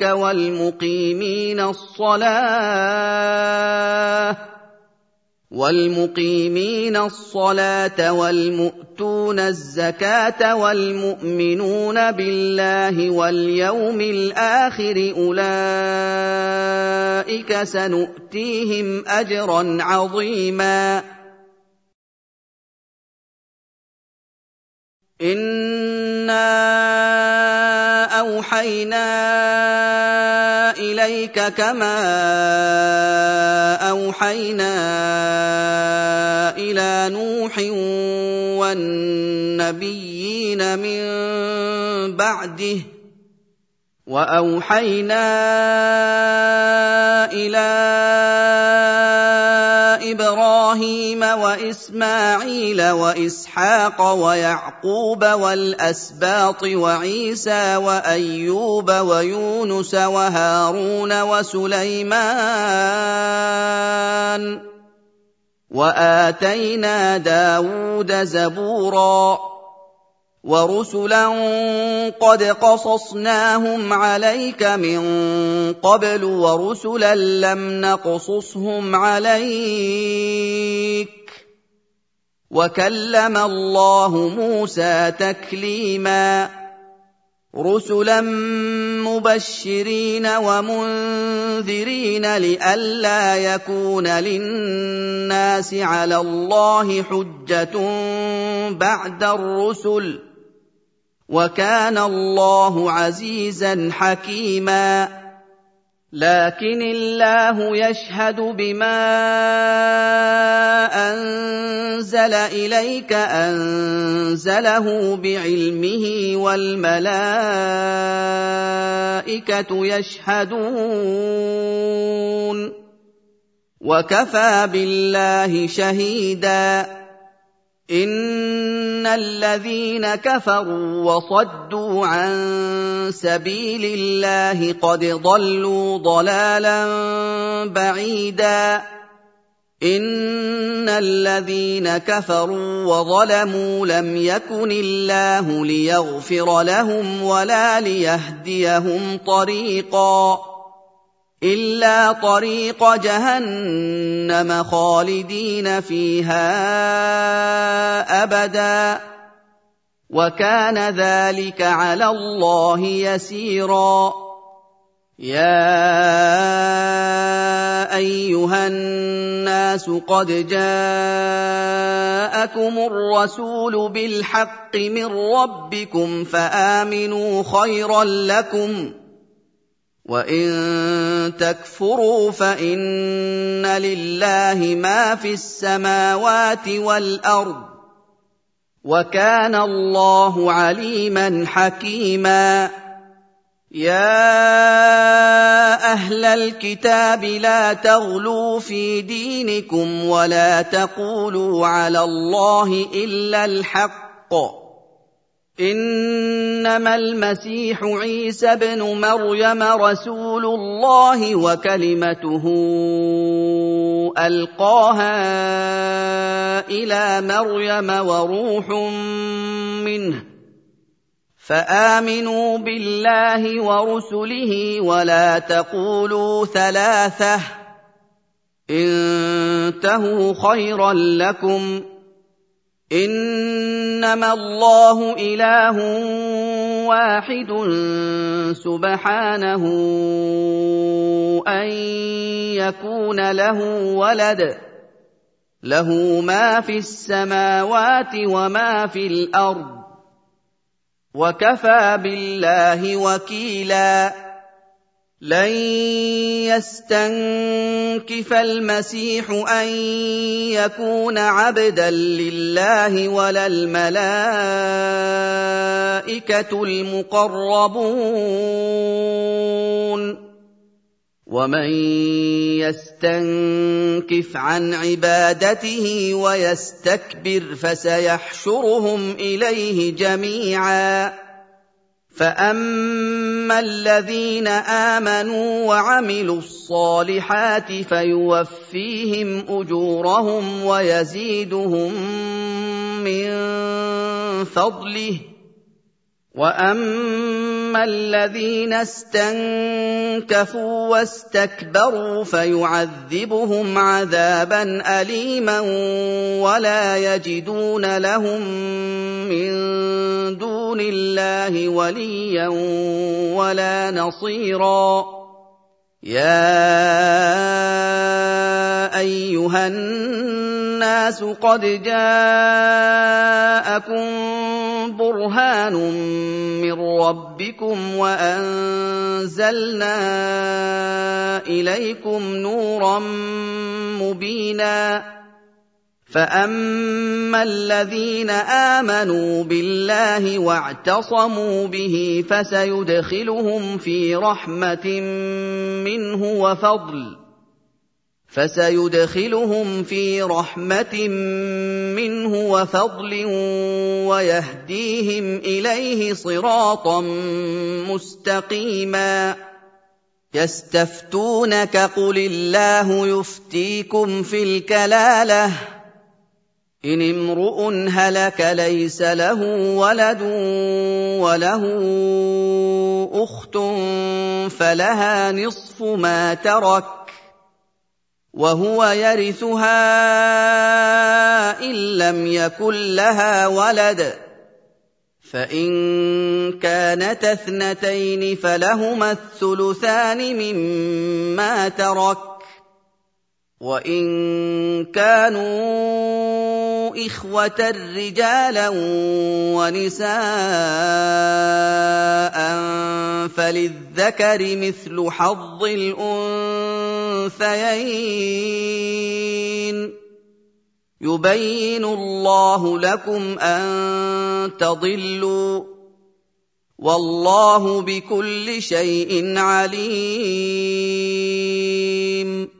وَالْمُقِيمِينَ الصَّلَاةَ وَالْمُؤْتُونَ الزَّكَاةَ وَالْمُؤْمِنُونَ بِاللَّهِ وَالْيَوْمِ الْآخِرِ أُولَٰئِكَ سَنُؤْتِيهِمْ أَجْرًا عَظِيمًا إِنَّا أَوْحَيْنَا إِلَيْكَ كَمَا أَوْحَيْنَا إِلَىٰ نُوحٍ وَالنَّبِيِّينَ مِن بَعْدِهِ وَأَوْحَيْنَا إِلَىٰ إِبْرَاهِيمَ وَإِسْمَاعِيلَ وَإِسْحَاقَ وَيَعْقُوبَ وَالْأَسْبَاطِ وَعِيسَىٰ وَأَيُّوبَ وَيُونُسَ وَهَارُونَ وَسُلَيْمَانَ وَآتَيْنَا دَاوُودَ زَبُورًا وَرُسُلًا قَدْ قَصَصْنَاهُمْ عَلَيْكَ مِن قَبْلُ وَرُسُلًا لَّمْ نَقْصُصْهُمْ عَلَيْكَ وَكَلَّمَ اللَّهُ مُوسَىٰ تَكْلِيمًا رُسُلًا مُّبَشِّرِينَ وَمُنذِرِينَ لِئَلَّا يَكُونَ لِلنَّاسِ عَلَى اللَّهِ حُجَّةٌ بَعْدَ الرُّسُلِ وَكَانَ اللَّهُ عَزِيزًا حَكِيمًا لَكِنِ اللَّهُ يَشْهَدُ بِمَا أَنزَلَ إِلَيْكَ أَنزَلَهُ بِعِلْمِهِ وَالْمَلَائِكَةُ يَشْهَدُونَ وَكَفَىٰ بِاللَّهِ شَهِيدًا إِنَّ الَّذِينَ كَفَرُوا وَصَدُّوا عَن سَبِيلِ اللَّهِ قَدْ ضَلُّوا ضَلَالًا بَعِيدًا إِنَّ الَّذِينَ كَفَرُوا وَظَلَمُوا لَمْ يَكُنِ اللَّهُ لِيَغْفِرَ لَهُمْ وَلَا لِيَهْدِيَهُمْ طَرِيقًا إِلَّا طَرِيقَ جَهَنَّمَ خَالِدِينَ فِيهَا أَبَدًا وَكَانَ ذَلِكَ عَلَى اللَّهِ يَسِيرًا يَا أَيُّهَا النَّاسُ قَدْ جَاءَكُمُ الرَّسُولُ بِالْحَقِّ مِنْ رَبِّكُمْ فَآمِنُوا خَيْرًا لَكُمْ وَإِن تَكْفُرُوا فَإِنَّ لِلَّهِ مَا فِي السَّمَاوَاتِ وَالْأَرْضِ وَكَانَ اللَّهُ عَلِيمًا حَكِيمًا يَا أَهْلَ الْكِتَابِ لَا تَغْلُوا فِي دِينِكُمْ وَلَا تَقُولُوا عَلَى اللَّهِ إِلَّا الْحَقَّ إِنَّمَا الْمَسِيحُ عِيسَى ابْنُ مَرْيَمَ رَسُولُ اللَّهِ وَكَلِمَتُهُ أَلْقَاهَا إِلَىٰ مَرْيَمَ وَرُوحٌ مِّنْهُ فَآمِنُوا بِاللَّهِ وَرُسُلِهِ وَلَا تَقُولُوا ثَلَاثَةٌ انتهوا خَيْرًا لَّكُمْ إِنَّمَا اللَّهُ إِلَٰهٌ وَاحِدٌ سُبْحَانَهُ أَن يَكُونَ لَهُ وَلَدٌ لَّهُ مَا فِي السَّمَاوَاتِ وَمَا فِي الْأَرْضِ وَكَفَىٰ بِاللَّهِ وَكِيلًا لَن يَسْتَنكِفَ الْمَسِيحُ أَن يَكُونَ عَبْدًا لِّلَّهِ وَلَا الْمَلَائِكَةُ الْمُقَرَّبُونَ وَمَن يَسْتَنكِفْ عَنْ عِبَادَتِهِ وَيَسْتَكْبِرْ فَسَيَحْشُرُهُمْ إِلَيْهِ جَمِيعًا فَأَمَّا الَّذِينَ آمَنُوا وَعَمِلُوا الصَّالِحَاتِ فَيُوَفِّيهِمْ أُجُورَهُمْ وَيَزِيدُهُم مِّن فَضْلِهِ وَأَمَّا الَّذِينَ اسْتَنكَفُوا وَاسْتَكْبَرُوا فَيُعَذِّبُهُمْ عَذَابًا أَلِيمًا وَلَا يَجِدُونَ لَهُم مِّن دُونِ اللَّهِ وَلِيًّا وَلَا نَصِيرًا يَا أَيُّهَا النَّاسُ قَدْ جَاءَكُم بُرْهَانٌ مِّن رَّبِّكُمْ وَأَنزَلْنَا إِلَيْكُمْ نُورًا مُّبِينًا فَأَمَّا الَّذِينَ آمَنُوا بِاللَّهِ وَاعْتَصَمُوا بِهِ فَسَيُدْخِلُهُمْ فِي رَحْمَةٍ مِّنْهُ وَفَضْلٍ وَيَهْدِيهِمْ إِلَيْهِ صِرَاطًا مُّسْتَقِيمًا يَسْتَفْتُونَكَ قُلِ اللَّهُ يُفْتِيكُمْ فِي الْكَلَالَةِ إِنِ امْرُؤٌ هَلَكَ لَيْسَ لَهُ وَلَدٌ وَلَهُ أُخْتٌ فَلَهَا نِصْفُ مَا تَرَكَ وَهُوَ يَرِثُهَا إِن لَّمْ يَكُن لَّهَا وَلَدٌ فَإِن كَانَتَا اثْنَتَيْنِ فَلَهُمَا الثُّلُثَانِ مِمَّا تَرَكَ وَإِن كَانُوا إِخْوَةً رِّجَالًا وَنِسَاءً فَلِلذَّكَرِ مِثْلُ حَظِّ الْأُنثَيَيْنِ يُبَيِّنُ اللَّهُ لَكُمْ أَن تَضِلُّوا وَاللَّهُ بِكُلِّ شَيْءٍ عَلِيمٌ